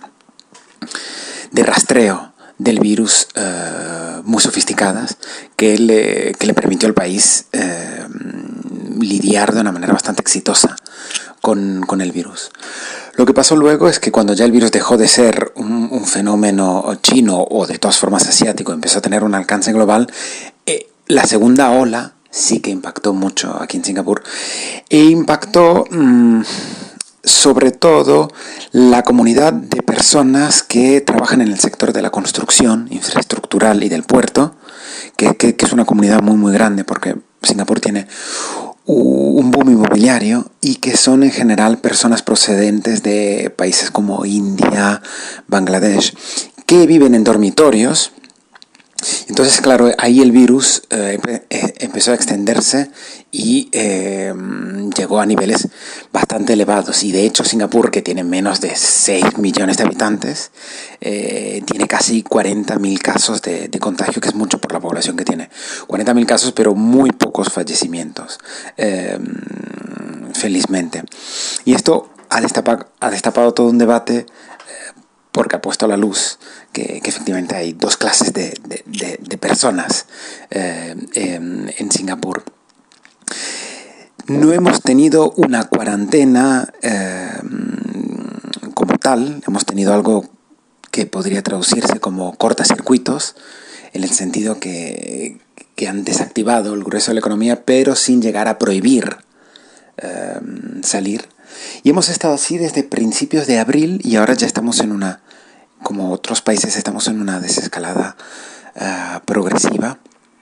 rastreo del virus muy sofisticadas que le permitió al país lidiar de una manera bastante exitosa con el virus. Lo que pasó luego es que cuando ya el virus dejó de ser un fenómeno chino o de todas formas asiático, empezó a tener un alcance global, la segunda ola sí que impactó mucho aquí en Singapur, e impactó sobre todo la comunidad de personas que trabajan en el sector de la construcción infraestructural y del puerto, que es una comunidad muy, muy grande, porque Singapur tiene un boom inmobiliario, y que son en general personas procedentes de países como India, Bangladesh, que viven en dormitorios. Entonces, claro, ahí el virus empezó a extenderse y llegó a niveles bastante elevados. Y de hecho Singapur, que tiene menos de 6 millones de habitantes, tiene casi 40.000 casos de contagio, que es mucho por la población que tiene. 40.000 casos, pero muy pocos fallecimientos, felizmente. Y esto ha destapado todo un debate, porque ha puesto a la luz que efectivamente hay dos clases de personas en Singapur. No hemos tenido una cuarentena como tal, hemos tenido algo que podría traducirse como cortacircuitos, en el sentido que han desactivado el grueso de la economía, pero sin llegar a prohibir salir. Y hemos estado así desde principios de abril, y ahora ya estamos como otros países, estamos en una desescalada progresiva.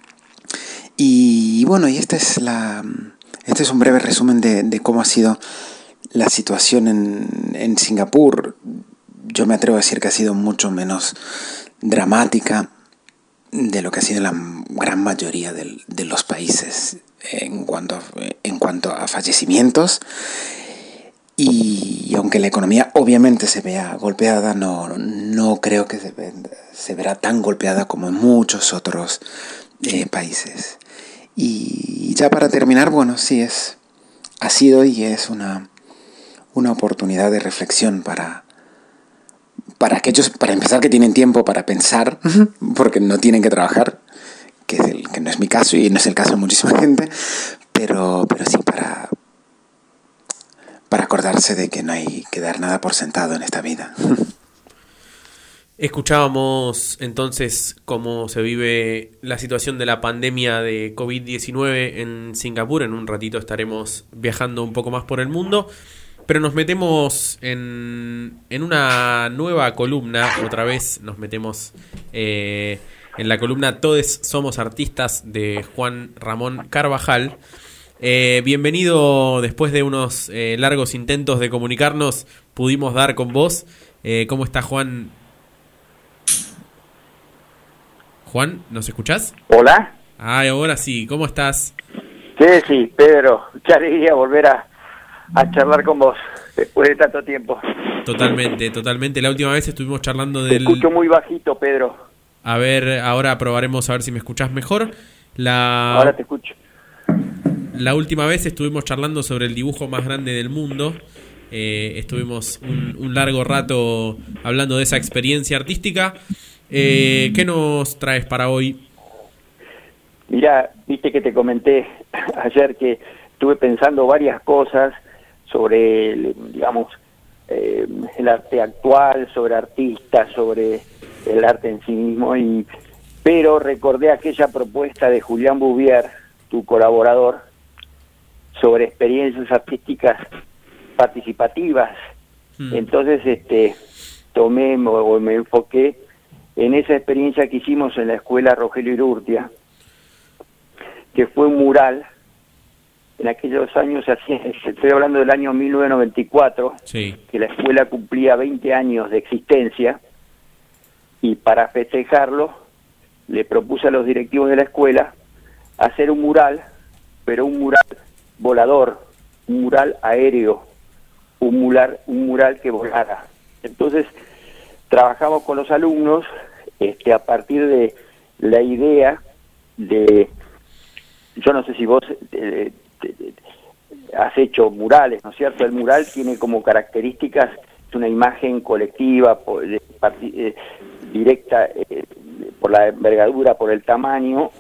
Y bueno, y este es un breve resumen de cómo ha sido la situación en Singapur. Yo me atrevo a decir que ha sido mucho menos dramática de lo que ha sido la gran mayoría de los países en cuanto a fallecimientos. Y aunque la economía obviamente se vea golpeada, no creo que se verá tan golpeada como en muchos otros países. Y ya para terminar, bueno, sí, ha sido y es una oportunidad de reflexión para aquellos, para empezar, que tienen tiempo para pensar, porque no tienen que trabajar, que no es mi caso y no es el caso de muchísima gente, pero sí para acordarse de que no hay que dar nada por sentado en esta vida. Escuchábamos entonces cómo se vive la situación de la pandemia de COVID-19 en Singapur. En un ratito estaremos viajando un poco más por el mundo, pero nos metemos en una nueva columna. Otra vez nos metemos en la columna Todes Somos Artistas de Juan Ramón Carvajal. Bienvenido. Después de unos largos intentos de comunicarnos, pudimos dar con vos. ¿Cómo está, Juan? Juan, ¿nos escuchás? Hola. Ahora sí, ¿cómo estás? Sí, Pedro, qué alegría volver a charlar con vos después de tanto tiempo. Totalmente. La última vez estuvimos charlando Te escucho muy bajito, Pedro. A ver, ahora probaremos a ver si me escuchás mejor. Ahora te escucho. La última vez estuvimos charlando sobre el dibujo más grande del mundo. Estuvimos un largo rato hablando de esa experiencia artística. ¿Qué nos traes para hoy? Mira, viste que te comenté ayer que estuve pensando varias cosas sobre, digamos, el arte actual, sobre artistas, sobre el arte en sí mismo, pero recordé aquella propuesta de Julián Bouvier, tu colaborador, sobre experiencias artísticas participativas. Entonces tomé o me enfoqué en esa experiencia que hicimos en la escuela Rogelio Urrutia, que fue un mural. En aquellos años, estoy hablando del año 1994, sí, que la escuela cumplía 20 años de existencia, y para festejarlo le propuse a los directivos de la escuela hacer un mural, pero un mural volador, un mural aéreo, un mural que volara. Entonces trabajamos con los alumnos a partir de la idea de, yo no sé si vos has hecho murales, ¿no es cierto? El mural tiene como características, es una imagen colectiva, directa, por la envergadura, por el tamaño.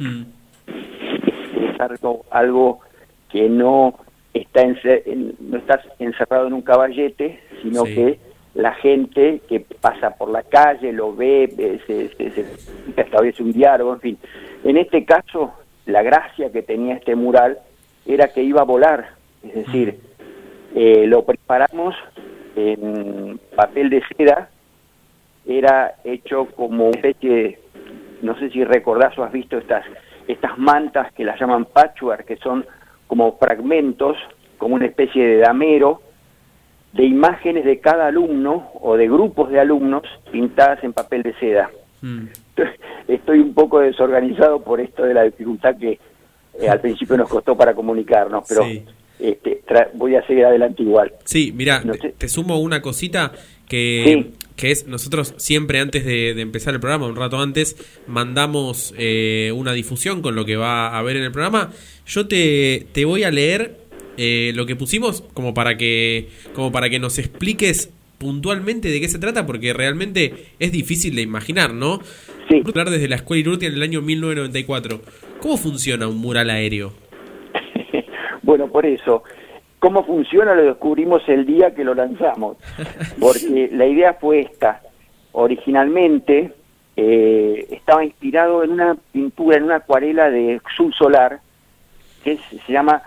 Es algo que no está no estás encerrado en un caballete, sino que la gente que pasa por la calle lo ve, se establece un diálogo, en fin. En este caso, la gracia que tenía este mural era que iba a volar, es decir, lo preparamos en papel de seda, era hecho como una especie, no sé si recordás o has visto estas mantas que las llaman patchwork, que son como fragmentos, como una especie de damero, de imágenes de cada alumno o de grupos de alumnos pintadas en papel de seda. Estoy un poco desorganizado por esto de la dificultad que al principio nos costó para comunicarnos, pero voy a seguir adelante igual. Sí, mira, no sé. Te sumo una cosita que es, nosotros siempre antes de empezar el programa, un rato antes, mandamos una difusión con lo que va a haber en el programa. Yo te voy a leer lo que pusimos como para que nos expliques puntualmente de qué se trata, porque realmente es difícil de imaginar, ¿no? Sí. Hablar desde la escuela Urrutia en el año 1994. ¿Cómo funciona un mural aéreo? Bueno, por eso, cómo funciona lo descubrimos el día que lo lanzamos, porque la idea fue esta. Originalmente estaba inspirado en una pintura, en una acuarela de Xul Solar, que se llama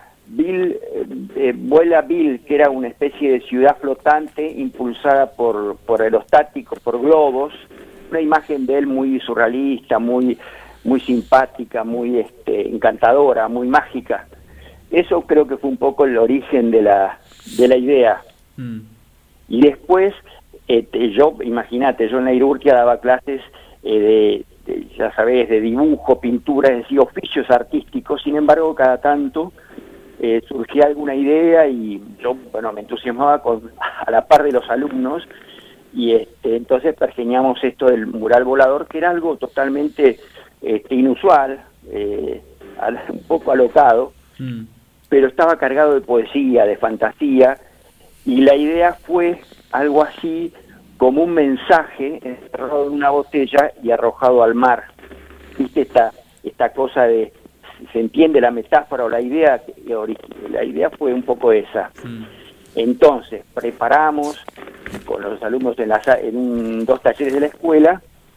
Vuela Bill, que era una especie de ciudad flotante impulsada por aerostáticos, por globos, una imagen de él muy surrealista, muy simpática, muy encantadora, muy mágica. Eso creo que fue un poco el origen de la idea. Y después, imagínate, yo en la Urrutia daba clases ya sabés, de dibujo, pintura, es decir, oficios artísticos. Sin embargo, cada tanto surgía alguna idea y yo, me entusiasmaba a la par de los alumnos, y entonces pergeñamos esto del mural volador, que era algo totalmente inusual, un poco alocado, pero estaba cargado de poesía, de fantasía, y la idea fue algo así como un mensaje encerrado en una botella y arrojado al mar. ¿Viste esta cosa de, se entiende la metáfora o la idea? La idea fue un poco esa. Entonces, preparamos con los alumnos en 2 talleres de la escuela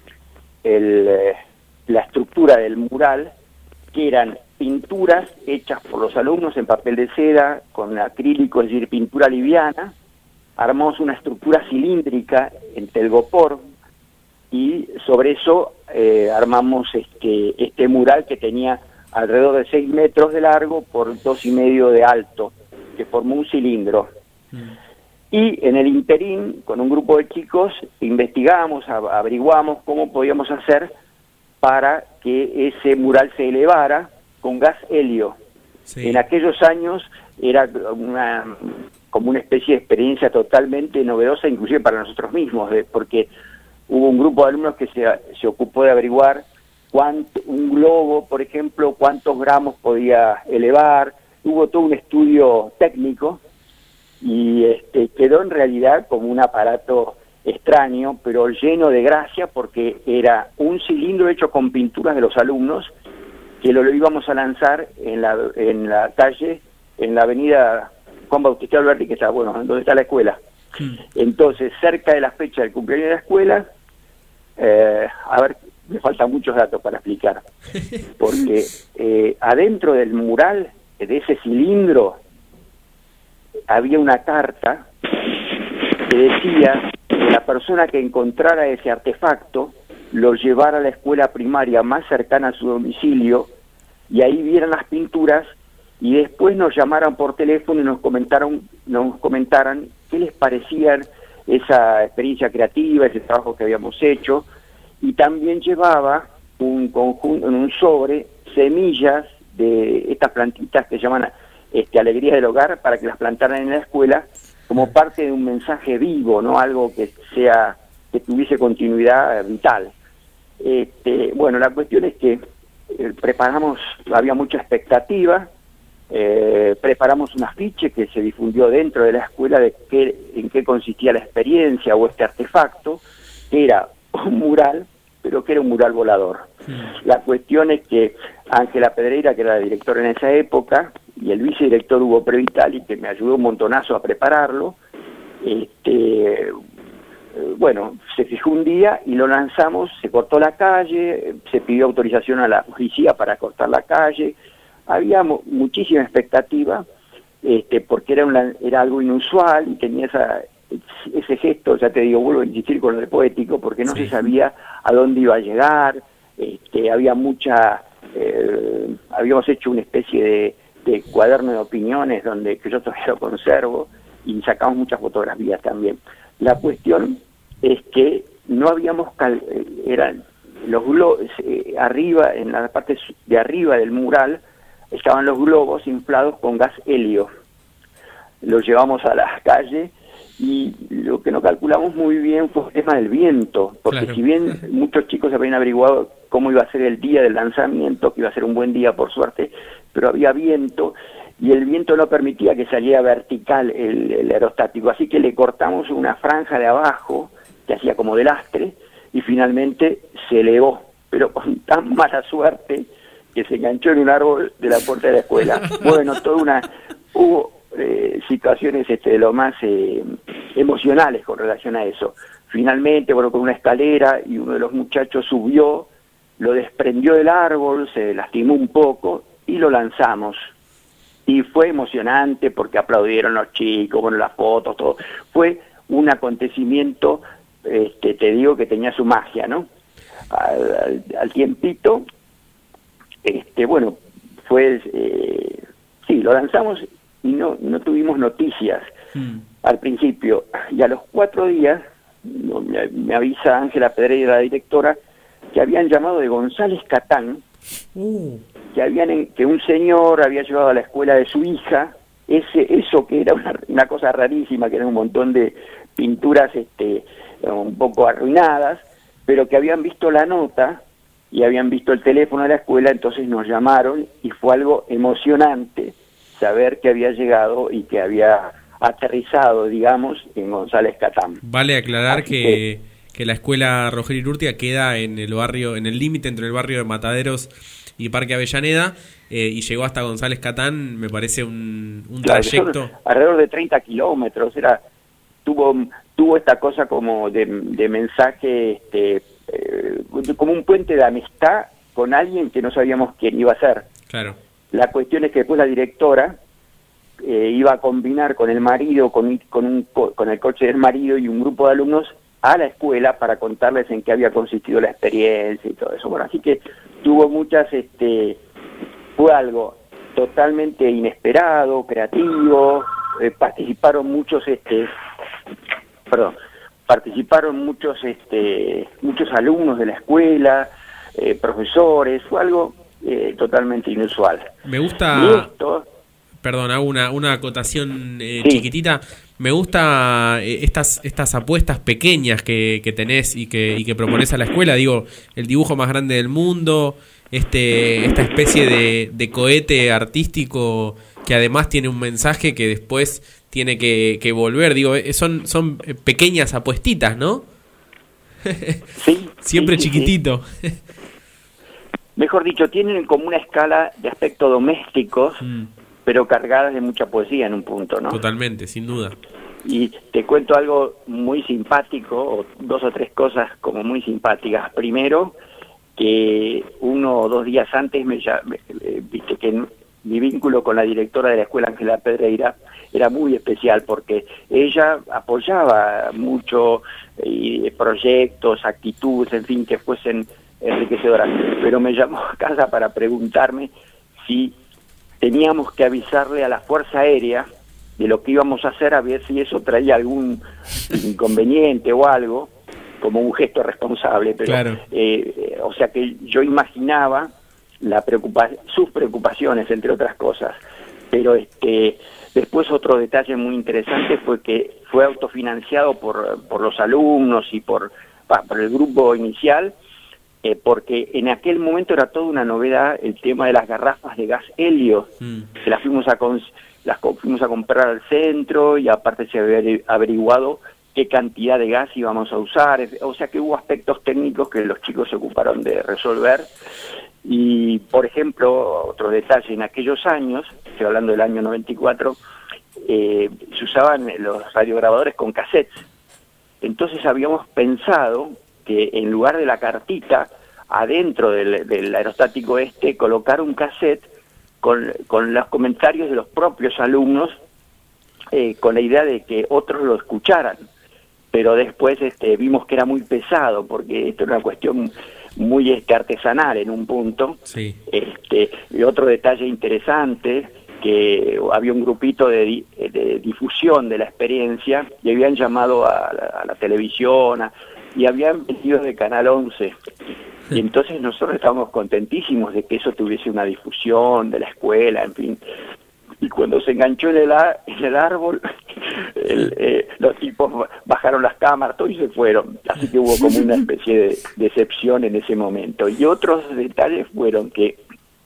la estructura del mural, que eran pinturas hechas por los alumnos en papel de seda, con acrílico, es decir, pintura liviana. Armamos una estructura cilíndrica en telgopor y sobre eso armamos este mural que tenía alrededor de 6 metros de largo por 2,5 de alto, que formó un cilindro. Y en el interín, con un grupo de chicos, investigamos, averiguamos cómo podíamos hacer para que ese mural se elevara con gas helio. Sí. En aquellos años era como una especie de experiencia totalmente novedosa, inclusive para nosotros mismos, porque hubo un grupo de alumnos que se ocupó de averiguar un globo, por ejemplo, cuántos gramos podía elevar. Hubo todo un estudio técnico y quedó en realidad como un aparato extraño, pero lleno de gracia, porque era un cilindro hecho con pinturas de los alumnos, que lo íbamos a lanzar en la calle, en la avenida Juan Bautista Alberti, que está, donde está la escuela. Entonces, cerca de la fecha del cumpleaños de la escuela, a ver, me faltan muchos datos para explicar, porque adentro del mural, de ese cilindro, había una carta que decía que la persona que encontrara ese artefacto lo llevara a la escuela primaria más cercana a su domicilio y ahí vieran las pinturas y después nos llamaran por teléfono y nos comentaran qué les parecía esa experiencia creativa, ese trabajo que habíamos hecho, y también llevaba un conjunto, en un sobre, semillas de estas plantitas que llaman alegrías del hogar, para que las plantaran en la escuela como parte de un mensaje vivo, no algo que tuviese continuidad vital. Bueno, la cuestión es que preparamos, había mucha expectativa, preparamos un afiche que se difundió dentro de la escuela de en qué consistía la experiencia o este artefacto, que era un mural, pero que era un mural volador. La cuestión es que Ángela Pedreira, que era la directora en esa época, y el vicedirector Hugo Previtali, que me ayudó un montonazo a prepararlo, bueno, se fijó un día y lo lanzamos, se cortó la calle, se pidió autorización a la policía para cortar la calle, había muchísima expectativa, porque era algo inusual y tenía ese gesto, ya te digo, vuelvo a insistir con el poético, porque no se sabía a dónde iba a llegar, había habíamos hecho una especie de cuaderno de opiniones que yo todavía lo conservo, y sacamos muchas fotografías también. La cuestión es que no habíamos eran los globos arriba, en la parte de arriba del mural estaban los globos inflados con gas helio. Los llevamos a la calle y lo que no calculamos muy bien fue el tema del viento, porque claro, si bien muchos chicos habían averiguado cómo iba a ser el día del lanzamiento, que iba a ser un buen día por suerte, pero había viento y el viento no permitía que saliera vertical el aerostático, así que le cortamos una franja de abajo que hacía como de lastre y finalmente se elevó, pero con tan mala suerte que se enganchó en un árbol de la puerta de la escuela. Bueno, hubo situaciones de lo más emocionales con relación a eso. Finalmente, bueno, con una escalera, y uno de los muchachos subió, lo desprendió del árbol, se lastimó un poco y lo lanzamos. Y fue emocionante porque aplaudieron los chicos, bueno, las fotos, todo. Fue un acontecimiento, te digo, que tenía su magia, ¿no? Al tiempito, bueno, fue, sí, lo lanzamos y no tuvimos noticias al principio. Y a los 4 días, me avisa Ángela Pedreira, la directora, que habían llamado de González Catán, que un señor había llevado a la escuela de su hija eso que era una cosa rarísima, que era un montón de pinturas un poco arruinadas, pero que habían visto la nota y habían visto el teléfono de la escuela, entonces nos llamaron y fue algo emocionante saber que había llegado y que había aterrizado, digamos, en González Catán. Vale aclarar que la escuela Rogelio Urrutia queda en el barrio, en el límite entre el barrio de Mataderos y Parque Avellaneda, y llegó hasta González Catán, me parece un trayecto. Alrededor de 30 kilómetros, tuvo esta cosa como de mensaje, como un puente de amistad con alguien que no sabíamos quién iba a ser. Claro. La cuestión es que después la directora iba a combinar con el marido, con el coche del marido y un grupo de alumnos a la escuela para contarles en qué había consistido la experiencia y todo eso. Bueno, así que tuvo muchas, fue algo totalmente inesperado, creativo, participaron muchos muchos alumnos de la escuela, profesores, fue algo totalmente inusual. Me gusta, perdón, hago una acotación chiquitita. Me gusta estas apuestas pequeñas que tenés y que proponés a la escuela. Digo, el dibujo más grande del mundo, esta especie de cohete artístico que además tiene un mensaje que después tiene que volver. Digo, son pequeñas apuestitas, ¿no? Sí. Siempre sí, chiquitito. Sí. Mejor dicho, tienen como una escala de aspectos domésticos, pero cargadas de mucha poesía en un punto, ¿no? Totalmente, sin duda. Y te cuento algo muy simpático, o 2 o 3 cosas como muy simpáticas. Primero, que 1 o 2 días antes viste que mi vínculo con la directora de la escuela, Ángela Pedreira, era muy especial porque ella apoyaba mucho proyectos, actitudes, en fin, que fuesen enriquecedoras. Pero me llamó a casa para preguntarme si teníamos que avisarle a la Fuerza Aérea de lo que íbamos a hacer, a ver si eso traía algún inconveniente o algo, como un gesto responsable. Pero, claro. O sea que yo imaginaba sus preocupaciones, entre otras cosas. Pero después otro detalle muy interesante fue que fue autofinanciado por los alumnos y por el grupo inicial, porque en aquel momento era toda una novedad el tema de las garrafas de gas helio. Se las fuimos a comprar al centro y aparte se había averiguado qué cantidad de gas íbamos a usar. O sea que hubo aspectos técnicos que los chicos se ocuparon de resolver. Y, por ejemplo, otro detalle, en aquellos años, estoy hablando del año 94, se usaban los radiograbadores con cassettes. Entonces habíamos pensado que en lugar de la cartita, adentro del aerostático colocar un cassette con los comentarios de los propios alumnos, con la idea de que otros lo escucharan. Pero después vimos que era muy pesado, porque esto era una cuestión muy artesanal en un punto. Sí. Y otro detalle interesante, que había un grupito de difusión de la experiencia y habían llamado a la televisión y habían venido de Canal 11. Y entonces nosotros estábamos contentísimos de que eso tuviese una difusión de la escuela, en fin. Y cuando se enganchó en el árbol, los tipos bajaron las cámaras, todo y se fueron. Así que hubo como una especie de decepción en ese momento. Y otros detalles fueron que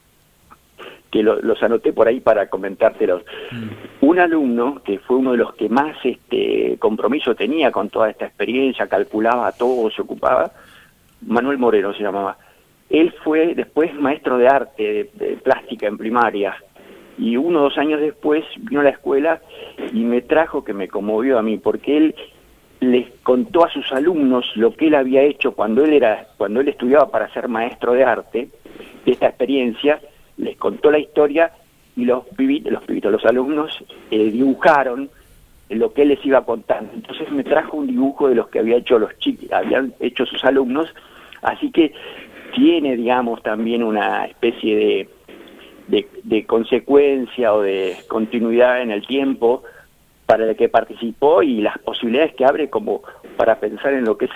los anoté por ahí para comentártelos. Un alumno, que fue uno de los que más compromiso tenía con toda esta experiencia, calculaba todo, se ocupaba, Manuel Moreno se llamaba. Él fue después maestro de arte, de plástica en primaria, y 1 o 2 años después vino a la escuela y me trajo, que me conmovió a mí, porque él les contó a sus alumnos lo que él había hecho cuando él estudiaba para ser maestro de arte, de esta experiencia. Les contó la historia y los alumnos dibujaron lo que él les iba contando. Entonces me trajo un dibujo de los que habían hecho sus alumnos, así que tiene, digamos, también una especie de consecuencia o de continuidad en el tiempo para el que participó y las posibilidades que abre como para pensar en lo que es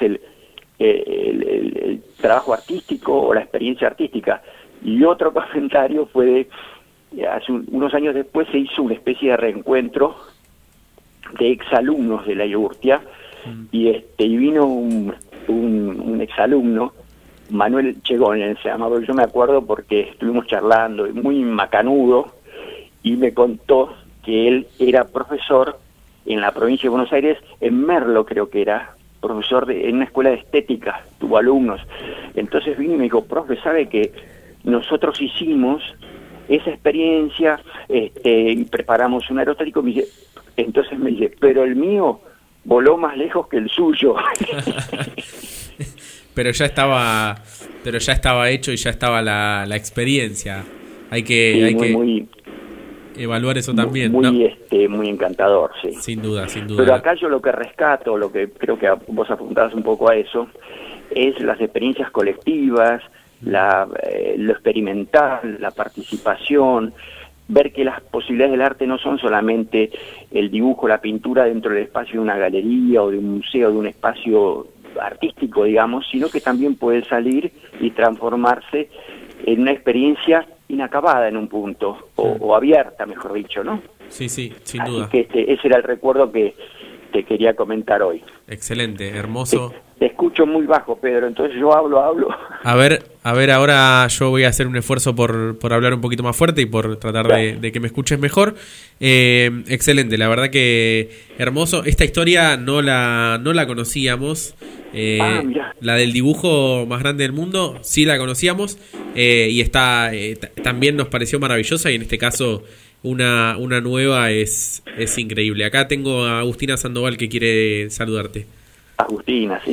el trabajo artístico o la experiencia artística. Y otro comentario fue hace unos años después se hizo una especie de reencuentro de exalumnos de la Iurtia y vino un exalumno, Manuel Chegón se llamaba, yo me acuerdo porque estuvimos charlando, muy macanudo, y me contó que él era profesor en la provincia de Buenos Aires, en Merlo creo que era, profesor en una escuela de estética, tuvo alumnos. Entonces vino y me dijo, profe, ¿sabe que nosotros hicimos esa experiencia y preparamos un aerostático? Entonces me dice, pero el mío voló más lejos que el suyo. Pero ya estaba hecho y ya estaba la experiencia. Hay que evaluar eso también, ¿no? Muy encantador, sí. Sin duda. Pero acá yo lo que rescato, lo que creo que vos apuntabas un poco a eso, es las experiencias colectivas, lo experimental, la participación, ver que las posibilidades del arte no son solamente el dibujo, la pintura dentro del espacio de una galería o de un museo, de un espacio artístico, digamos, sino que también puede salir y transformarse en una experiencia inacabada en un punto, o abierta, mejor dicho, ¿no? Sí, sin Así duda. que ese era el recuerdo que te quería comentar hoy. Excelente, hermoso. Te escucho muy bajo, Pedro, entonces yo hablo. A ver, ahora yo voy a hacer un esfuerzo por hablar un poquito más fuerte y por tratar de que me escuches mejor. Excelente, la verdad que hermoso. Esta historia no la conocíamos. La del dibujo más grande del mundo sí la conocíamos y está también nos pareció maravillosa, y en este caso una nueva es increíble. Acá tengo a Agustina Sandoval que quiere saludarte. Agustina, sí.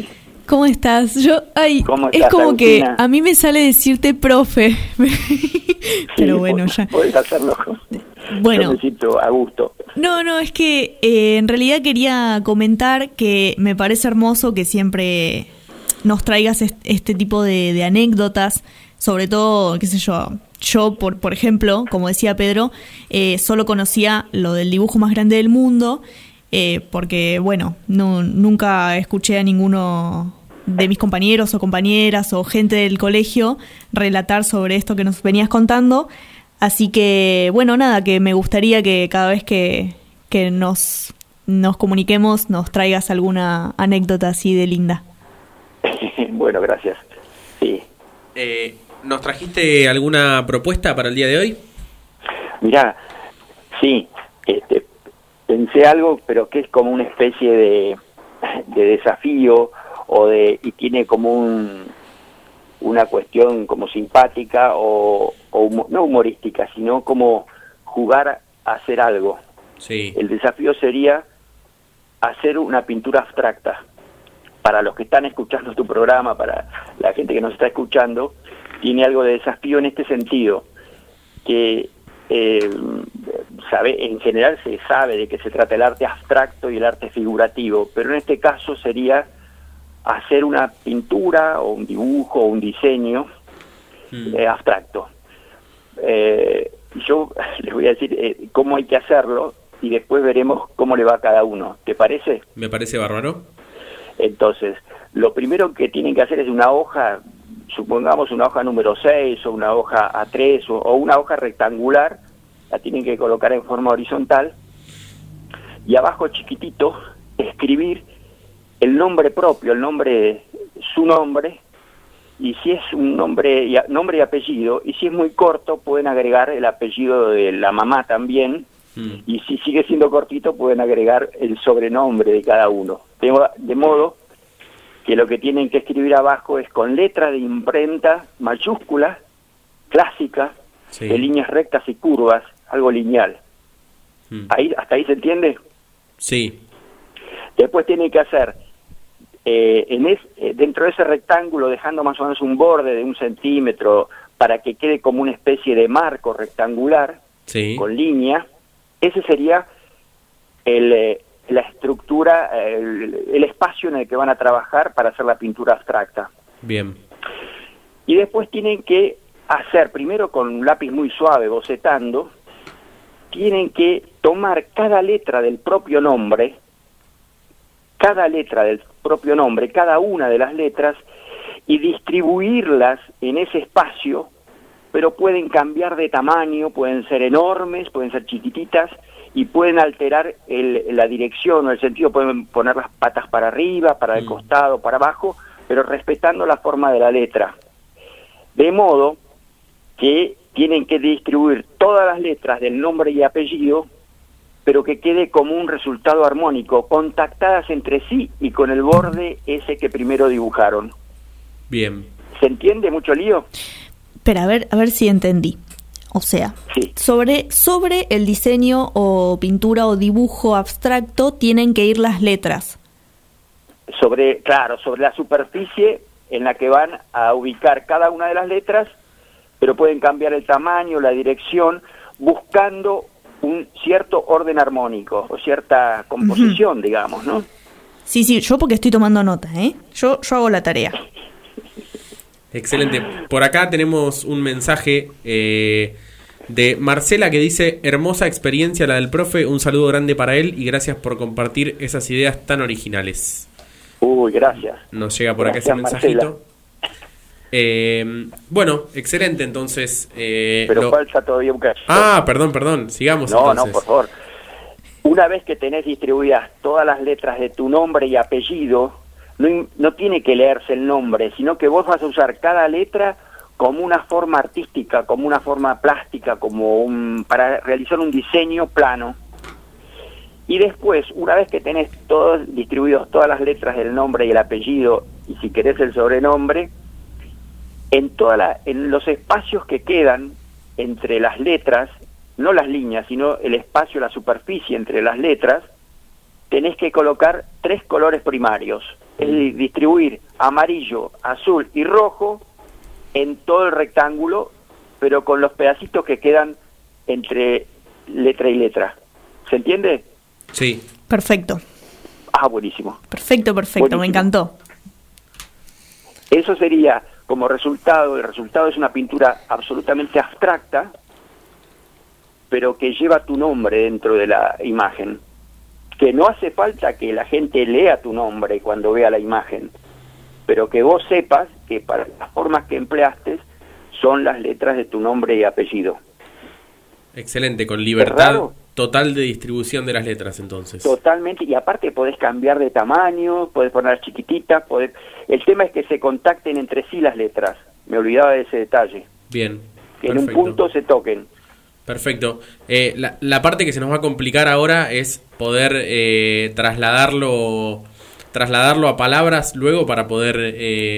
¿Cómo estás? ¿Cómo es estás, como Agustina? que a mí me sale decirte profe. Pero bueno, ya. Podés hacerlo. Bueno. Yo me siento a gusto. No, es que en realidad quería comentar que me parece hermoso que siempre nos traigas este tipo de anécdotas, sobre todo, qué sé yo, por ejemplo, como decía Pedro, solo conocía lo del dibujo más grande del mundo, porque, bueno, nunca escuché a ninguno de mis compañeros o compañeras o gente del colegio relatar sobre esto que nos venías contando. Así que, bueno, nada, que me gustaría que cada vez que nos comuniquemos nos traigas alguna anécdota así de linda. Bueno, gracias. Sí. ¿Nos trajiste alguna propuesta para el día de hoy? Mirá, sí, pensé algo, pero que es como una especie de desafío y tiene como una cuestión como simpática o no humorística, sino como jugar a hacer algo. Sí. El desafío sería hacer una pintura abstracta. Para los que están escuchando tu programa, para la gente que nos está escuchando, tiene algo de desafío en este sentido, que en general se sabe de qué se trata el arte abstracto y el arte figurativo, pero en este caso sería hacer una pintura o un dibujo o un diseño abstracto. Yo les voy a decir cómo hay que hacerlo y después veremos cómo le va a cada uno. ¿Te parece? Me parece bárbaro. Entonces, lo primero que tienen que hacer es una hoja, supongamos una hoja número 6 o una hoja A3 o una hoja rectangular, la tienen que colocar en forma horizontal y abajo chiquitito escribir el nombre propio, su nombre, y si es un nombre y apellido, y si es muy corto pueden agregar el apellido de la mamá también, y si sigue siendo cortito pueden agregar el sobrenombre de cada uno. De modo que lo que tienen que escribir abajo es con letra de imprenta mayúscula, clásica, sí, de líneas rectas y curvas, algo lineal. ¿Hasta ahí se entiende? Sí. Después tienen que hacer dentro de ese rectángulo, dejando más o menos un borde de 1 centímetro para que quede como una especie de marco rectangular, sí, con línea. Ese sería la estructura, el espacio en el que van a trabajar para hacer la pintura abstracta. Bien. Y después tienen que hacer, primero con un lápiz muy suave, bocetando, tienen que tomar cada letra del propio nombre, cada una de las letras, y distribuirlas en ese espacio, pero pueden cambiar de tamaño, pueden ser enormes, pueden ser chiquititas, y pueden alterar la dirección o el sentido, pueden poner las patas para arriba, para el costado, para abajo, pero respetando la forma de la letra. De modo que tienen que distribuir todas las letras del nombre y apellido, pero que quede como un resultado armónico, contactadas entre sí y con el borde ese que primero dibujaron. Bien. ¿Se entiende mucho lío? Pero a ver si entendí. O sea, sí, sobre el diseño o pintura o dibujo abstracto tienen que ir las letras. Sobre la superficie en la que van a ubicar cada una de las letras, pero pueden cambiar el tamaño, la dirección, buscando un cierto orden armónico o cierta composición, digamos, ¿no? Sí, yo porque estoy tomando nota, ¿eh? Yo hago la tarea. Excelente. Por acá tenemos un mensaje de Marcela que dice: hermosa experiencia la del profe, un saludo grande para él y gracias por compartir esas ideas tan originales. Uy, gracias. Nos llega por gracias, acá ese mensajito. Bueno, excelente, entonces. Pero falta todavía un cacho. Perdón, sigamos entonces. No, por favor. Una vez que tenés distribuidas todas las letras de tu nombre y apellido, no tiene que leerse el nombre, sino que vos vas a usar cada letra como una forma artística, como una forma plástica, para realizar un diseño plano. Y después, una vez que tenés distribuidos todas las letras del nombre y el apellido, y si querés el sobrenombre, en los espacios que quedan entre las letras, no las líneas, sino el espacio, la superficie entre las letras, tenés que colocar 3 colores primarios. Es decir, distribuir amarillo, azul y rojo en todo el rectángulo, pero con los pedacitos que quedan entre letra y letra. ¿Se entiende? Sí. Perfecto. Ah, buenísimo. Perfecto, Buenísimo. me encantó. Eso sería como resultado. El resultado es una pintura absolutamente abstracta, pero que lleva tu nombre dentro de la imagen. Que no hace falta que la gente lea tu nombre cuando vea la imagen, pero que vos sepas que para las formas que empleaste son las letras de tu nombre y apellido. Excelente, con libertad total de distribución de las letras entonces. Totalmente, y aparte podés cambiar de tamaño, podés poner chiquititas, el tema es que se contacten entre sí las letras. Me olvidaba de ese detalle. Bien. Que en un punto se toquen. Perfecto. La parte que se nos va a complicar ahora es poder trasladarlo a palabras luego para poder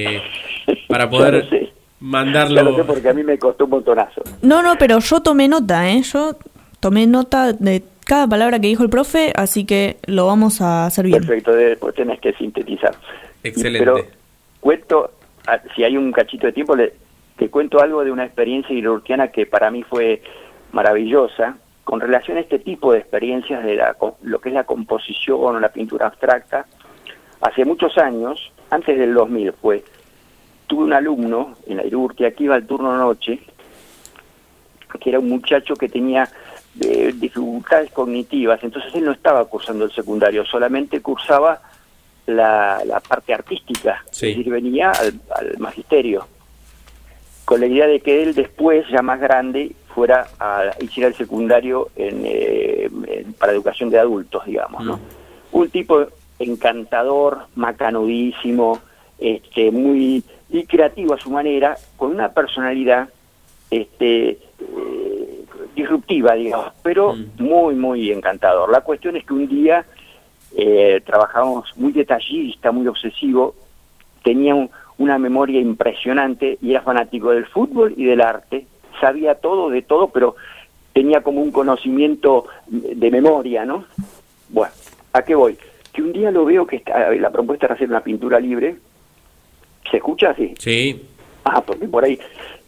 mandarlo. Ya lo sé porque a mí me costó un montonazo. No, pero yo tomé nota, Yo tomé nota de cada palabra que dijo el profe, así que lo vamos a hacer bien. Perfecto, después tenés que sintetizar. Excelente. Pero cuento, si hay un cachito de tiempo, te cuento algo de una experiencia hidrourtiana que para mí fue maravillosa, con relación a este tipo de experiencias de lo que es la composición o la pintura abstracta. Hace muchos años, antes del 2000 tuve un alumno en la Hidrourtia que iba al turno noche, que era un muchacho que tenía dificultades cognitivas, entonces él no estaba cursando el secundario, solamente cursaba la parte artística, sí. Es decir, venía al magisterio, con la idea de que él después, ya más grande, hiciera el secundario para educación de adultos, digamos, ¿no? Un tipo encantador, macanudísimo, muy y creativo a su manera, con una personalidad disruptiva, digamos, pero muy, muy encantador. La cuestión es que un día trabajamos muy detallista, muy obsesivo, tenía una memoria impresionante y era fanático del fútbol y del arte, sabía todo de todo, pero tenía como un conocimiento de memoria, ¿no? Bueno, ¿a qué voy? Que un día lo veo que la propuesta era hacer una pintura libre. ¿Se escucha así? Sí. Porque por ahí...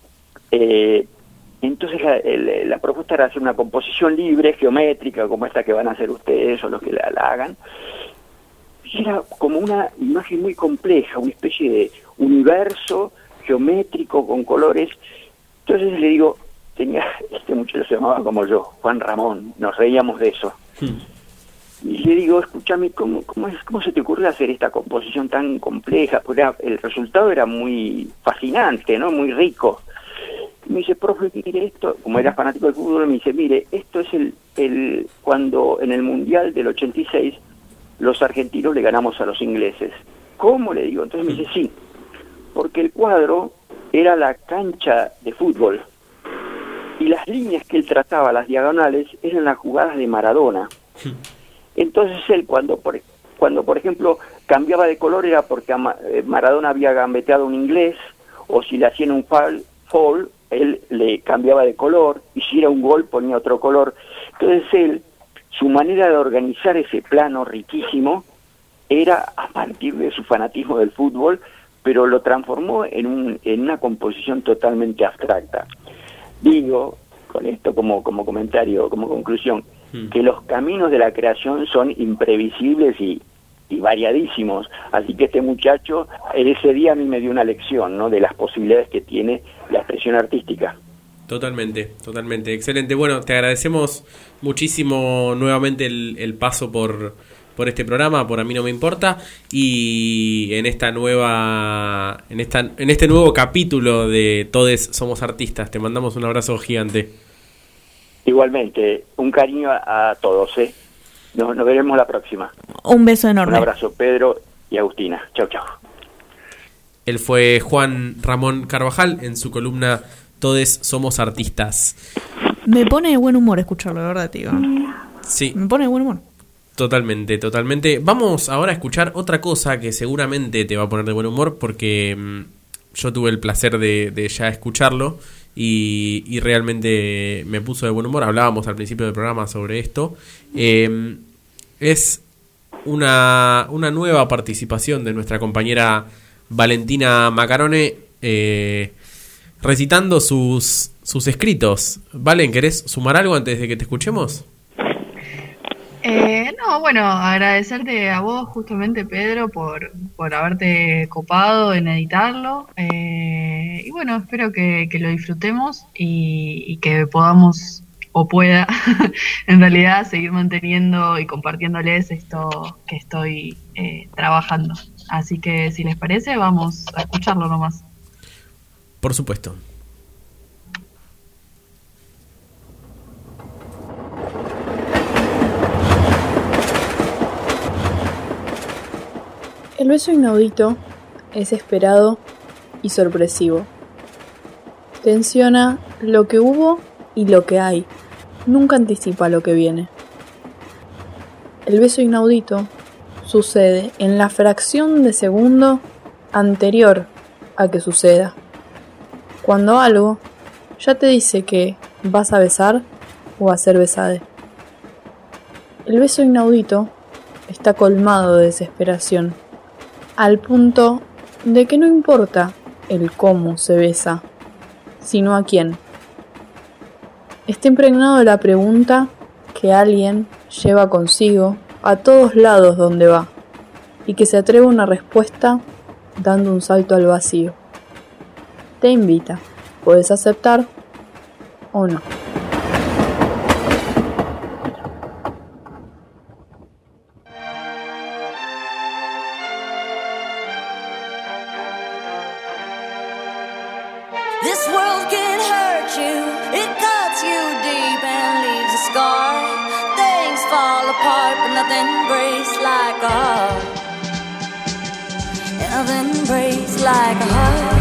entonces la propuesta era hacer una composición libre, geométrica, como esta que van a hacer ustedes o los que la hagan. Y era como una imagen muy compleja, una especie de universo geométrico con colores. Entonces le digo, este muchacho se llamaba como yo, Juan Ramón, nos reíamos de eso. Y le digo, escúchame, ¿cómo se te ocurre hacer esta composición tan compleja? Porque el resultado era muy fascinante, ¿no? Muy rico. Y me dice, profe, mire esto, como era fanático del fútbol, me dice, mire, esto es cuando en el Mundial del 86 los argentinos le ganamos a los ingleses. ¿Cómo? Le digo. Entonces me dice, sí, porque el cuadro era la cancha de fútbol y las líneas que él trataba, las diagonales, eran las jugadas de Maradona. Entonces él cuando por ejemplo cambiaba de color era porque Maradona había gambeteado un inglés, o si le hacían un foul, él le cambiaba de color, y si era un gol ponía otro color. Entonces su manera de organizar ese plano riquísimo era a partir de su fanatismo del fútbol, pero lo transformó en una composición totalmente abstracta. Digo, con esto como comentario, como conclusión, que los caminos de la creación son imprevisibles y variadísimos. Así que este muchacho, ese día a mí me dio una lección, ¿no?, de las posibilidades que tiene la expresión artística. Totalmente. Excelente. Bueno, te agradecemos muchísimo nuevamente el paso por este programa, por A Mí No Me Importa, y en este nuevo capítulo de Todes Somos Artistas. Te mandamos un abrazo gigante. Igualmente, un cariño a todos, ¿eh? Nos veremos la próxima. Un beso enorme. Un abrazo, Pedro y Agustina. Chau, chau. Él fue Juan Ramón Carvajal en su columna Todes Somos Artistas. Me pone de buen humor escucharlo, de verdad, tío. Sí. Me pone de buen humor. Totalmente. Vamos ahora a escuchar otra cosa que seguramente te va a poner de buen humor, porque yo tuve el placer de ya escucharlo y realmente me puso de buen humor. Hablábamos al principio del programa sobre esto. Es una nueva participación de nuestra compañera Valentina Macarone recitando sus escritos. Valen, ¿querés sumar algo antes de que te escuchemos? No, bueno, agradecerte a vos justamente, Pedro, por haberte copado en editarlo. Y bueno, espero que lo disfrutemos y que podamos, o pueda, en realidad, seguir manteniendo y compartiéndoles esto que estoy trabajando. Así que, si les parece, vamos a escucharlo nomás. Por supuesto. El beso inaudito es esperado y sorpresivo. Tensiona lo que hubo y lo que hay. Nunca anticipa lo que viene. El beso inaudito sucede en la fracción de segundo anterior a que suceda. Cuando algo ya te dice que vas a besar o a ser besade. El beso inaudito está colmado de desesperación, al punto de que no importa el cómo se besa, sino a quién. Está impregnado de la pregunta que alguien lleva consigo a todos lados donde va, y que se atreve a una respuesta dando un salto al vacío. Te invita, puedes aceptar o no. This world can hurt you, it cuts you deep and leaves a scar. Things fall apart, but nothing breaks like a heart. And nothing breaks like a heart.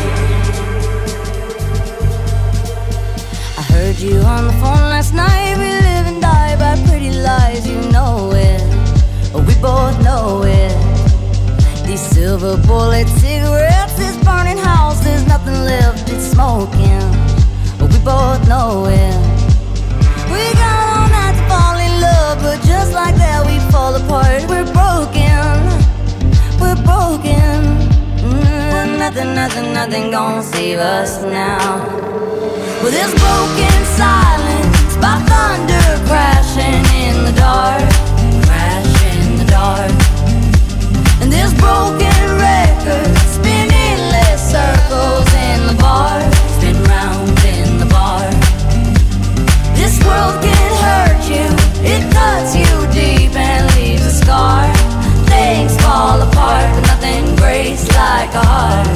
I heard you on the phone last night. We live and die by pretty lies, you know it. We both know it. These silver bullet cigarettes, this burning house, there's nothing left, it's smoking. We both know it. We got all night to fall in love, but just like that we fall apart. We're broken, we're broken. Nothing gonna save us now. Well, this broken silence by thunder crashing in the dark, crash in the dark. And this broken record spin endless circles in the bar, spin round in the bar. This world can hurt you, it cuts you deep and leaves a scar. Things fall apart, but nothing breaks like a heart.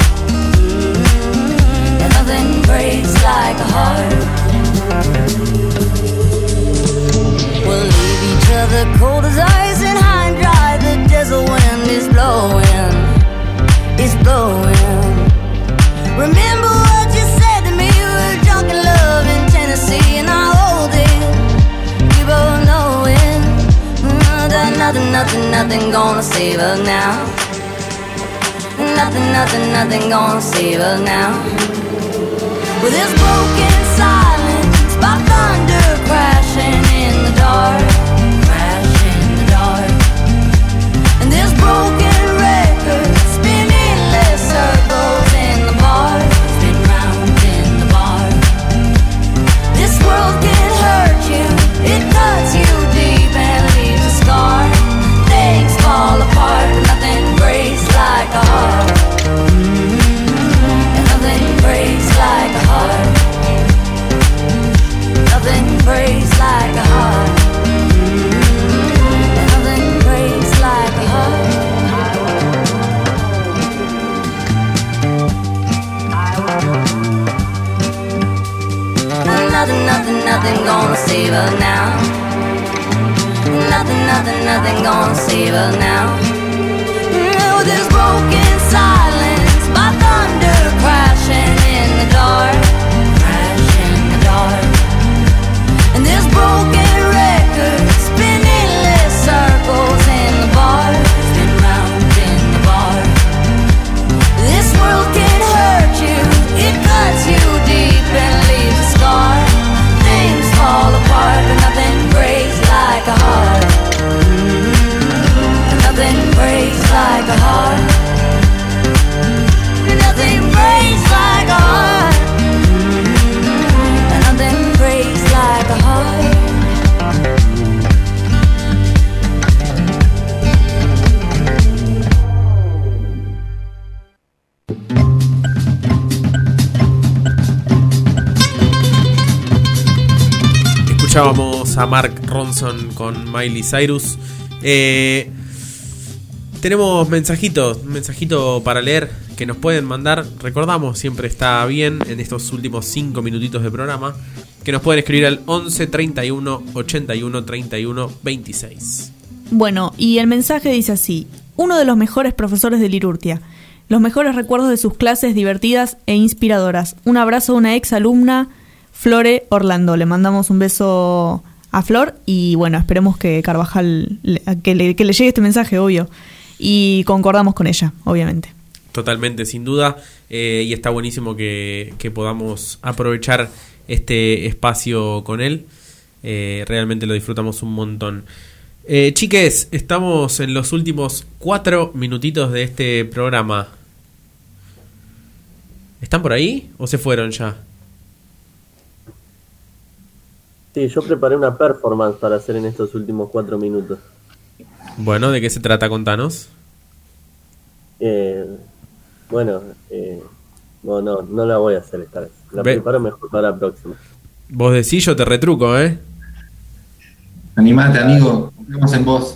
And nothing breaks like a heart. We'll leave each other cold as ice and high and dry. The desert wind is blowing, it's blowing. Remember what you said to me, we were drunk in love in Tennessee, and I hold it, we both know it. Nothing gonna save us now. Nothing gonna save us now. With this broken silence by thunder crashing in the dark, crash in the dark. And this broken record spin endless circles in the bar, spin round in the bar. This world can hurt you, it cuts you deep and leaves a scar. Things fall apart, but nothing breaks like a heart. And nothing breaks like a heart. Nothing breaks like a heart. And nothing breaks like a heart. Nothing gonna save us now. Nothing gonna save us now. With this broken silence by thunder crashing in the dark, crash in the dark. And this broken record spin endless circles in the bar, spin round in the bar. This world can hurt you, it cuts you deep and leaves a scar. Things fall apart, but nothing breaks like a heart. Nothing breaks like a heart. Escuchábamos a Mark Ronson con Miley Cyrus. Tenemos un mensajito para leer que nos pueden mandar. Recordamos, siempre está bien en estos últimos 5 minutitos de programa, que nos pueden escribir al 11 31 81 31 26. Bueno, y el mensaje dice así: uno de los mejores profesores de Lirurtia. Los mejores recuerdos de sus clases divertidas e inspiradoras. Un abrazo a una ex alumna, Flore Orlando. Le mandamos un beso a Flor y bueno, esperemos que Carvajal, que le llegue este mensaje, obvio. Y concordamos con ella, obviamente. Totalmente, sin duda. Y está buenísimo que podamos aprovechar este espacio con él. Realmente lo disfrutamos un montón. Chiques, estamos en los últimos 4 minutitos de este programa. ¿Están por ahí o se fueron ya? Sí, yo preparé una performance para hacer en estos últimos 4 minutos. Bueno, ¿de qué se trata? Contanos. No la voy a hacer esta vez. La preparo mejor para la próxima. Vos decís, yo te retruco, Animate, amigo, confiamos en vos.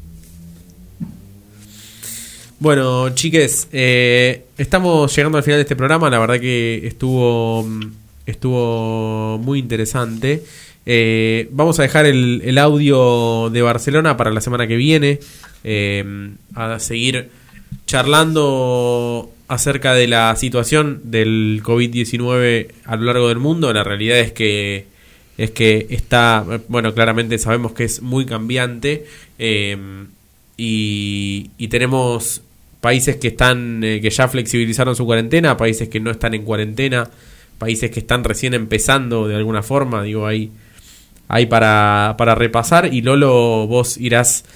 Bueno, chiques, estamos llegando al final de este programa. La verdad que estuvo muy interesante. Vamos a dejar el audio de Barcelona para la semana que viene, a seguir charlando acerca de la situación del COVID-19 a lo largo del mundo. La realidad es que está, bueno, claramente sabemos que es muy cambiante, y tenemos países que que ya flexibilizaron su cuarentena, países que no están en cuarentena, países que están recién empezando de alguna forma. Digo, hay para repasar, y Lolo, vos irás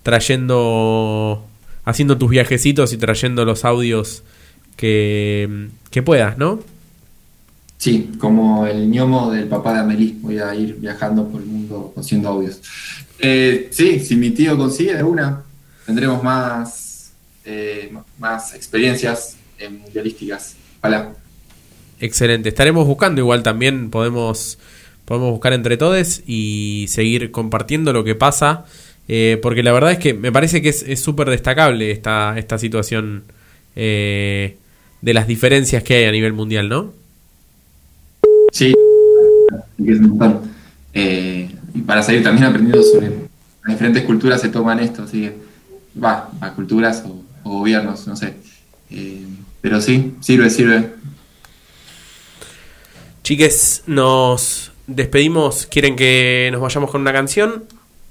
haciendo tus viajecitos y trayendo los audios que puedas, ¿no? Sí, como el ñomo del papá de Amelie, voy a ir viajando por el mundo haciendo audios. Sí, si mi tío consigue de una, tendremos más experiencias mundialísticas. Ojalá. Excelente, estaremos buscando, igual también podemos buscar entre todos y seguir compartiendo lo que pasa, porque la verdad es que me parece que es súper destacable esta situación, de las diferencias que hay a nivel mundial, ¿no? Sí, es un montón. Y para seguir también aprendiendo sobre las diferentes culturas se toman esto, así que a culturas o gobiernos, no sé. Pero sí, sirve. Chiques, nos despedimos. ¿Quieren que nos vayamos con una canción?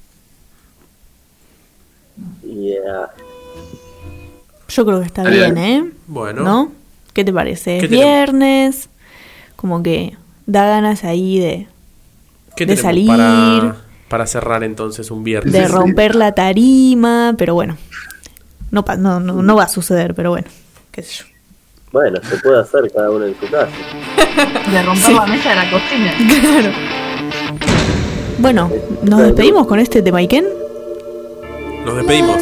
Yeah. Yo creo que está bien, Bueno. ¿no? ¿Qué te parece? ¿Qué Es viernes, como que da ganas ahí de salir, para cerrar entonces un viernes, de romper la tarima, pero bueno, no va a suceder, pero bueno, qué sé yo. Bueno, se puede hacer cada uno en su casa. De romper la mesa de la cocina. Claro. Bueno, nos despedimos con este tema, Iken. Nos despedimos.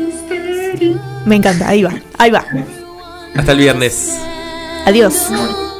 Me encanta, ahí va. Hasta el viernes. Adiós.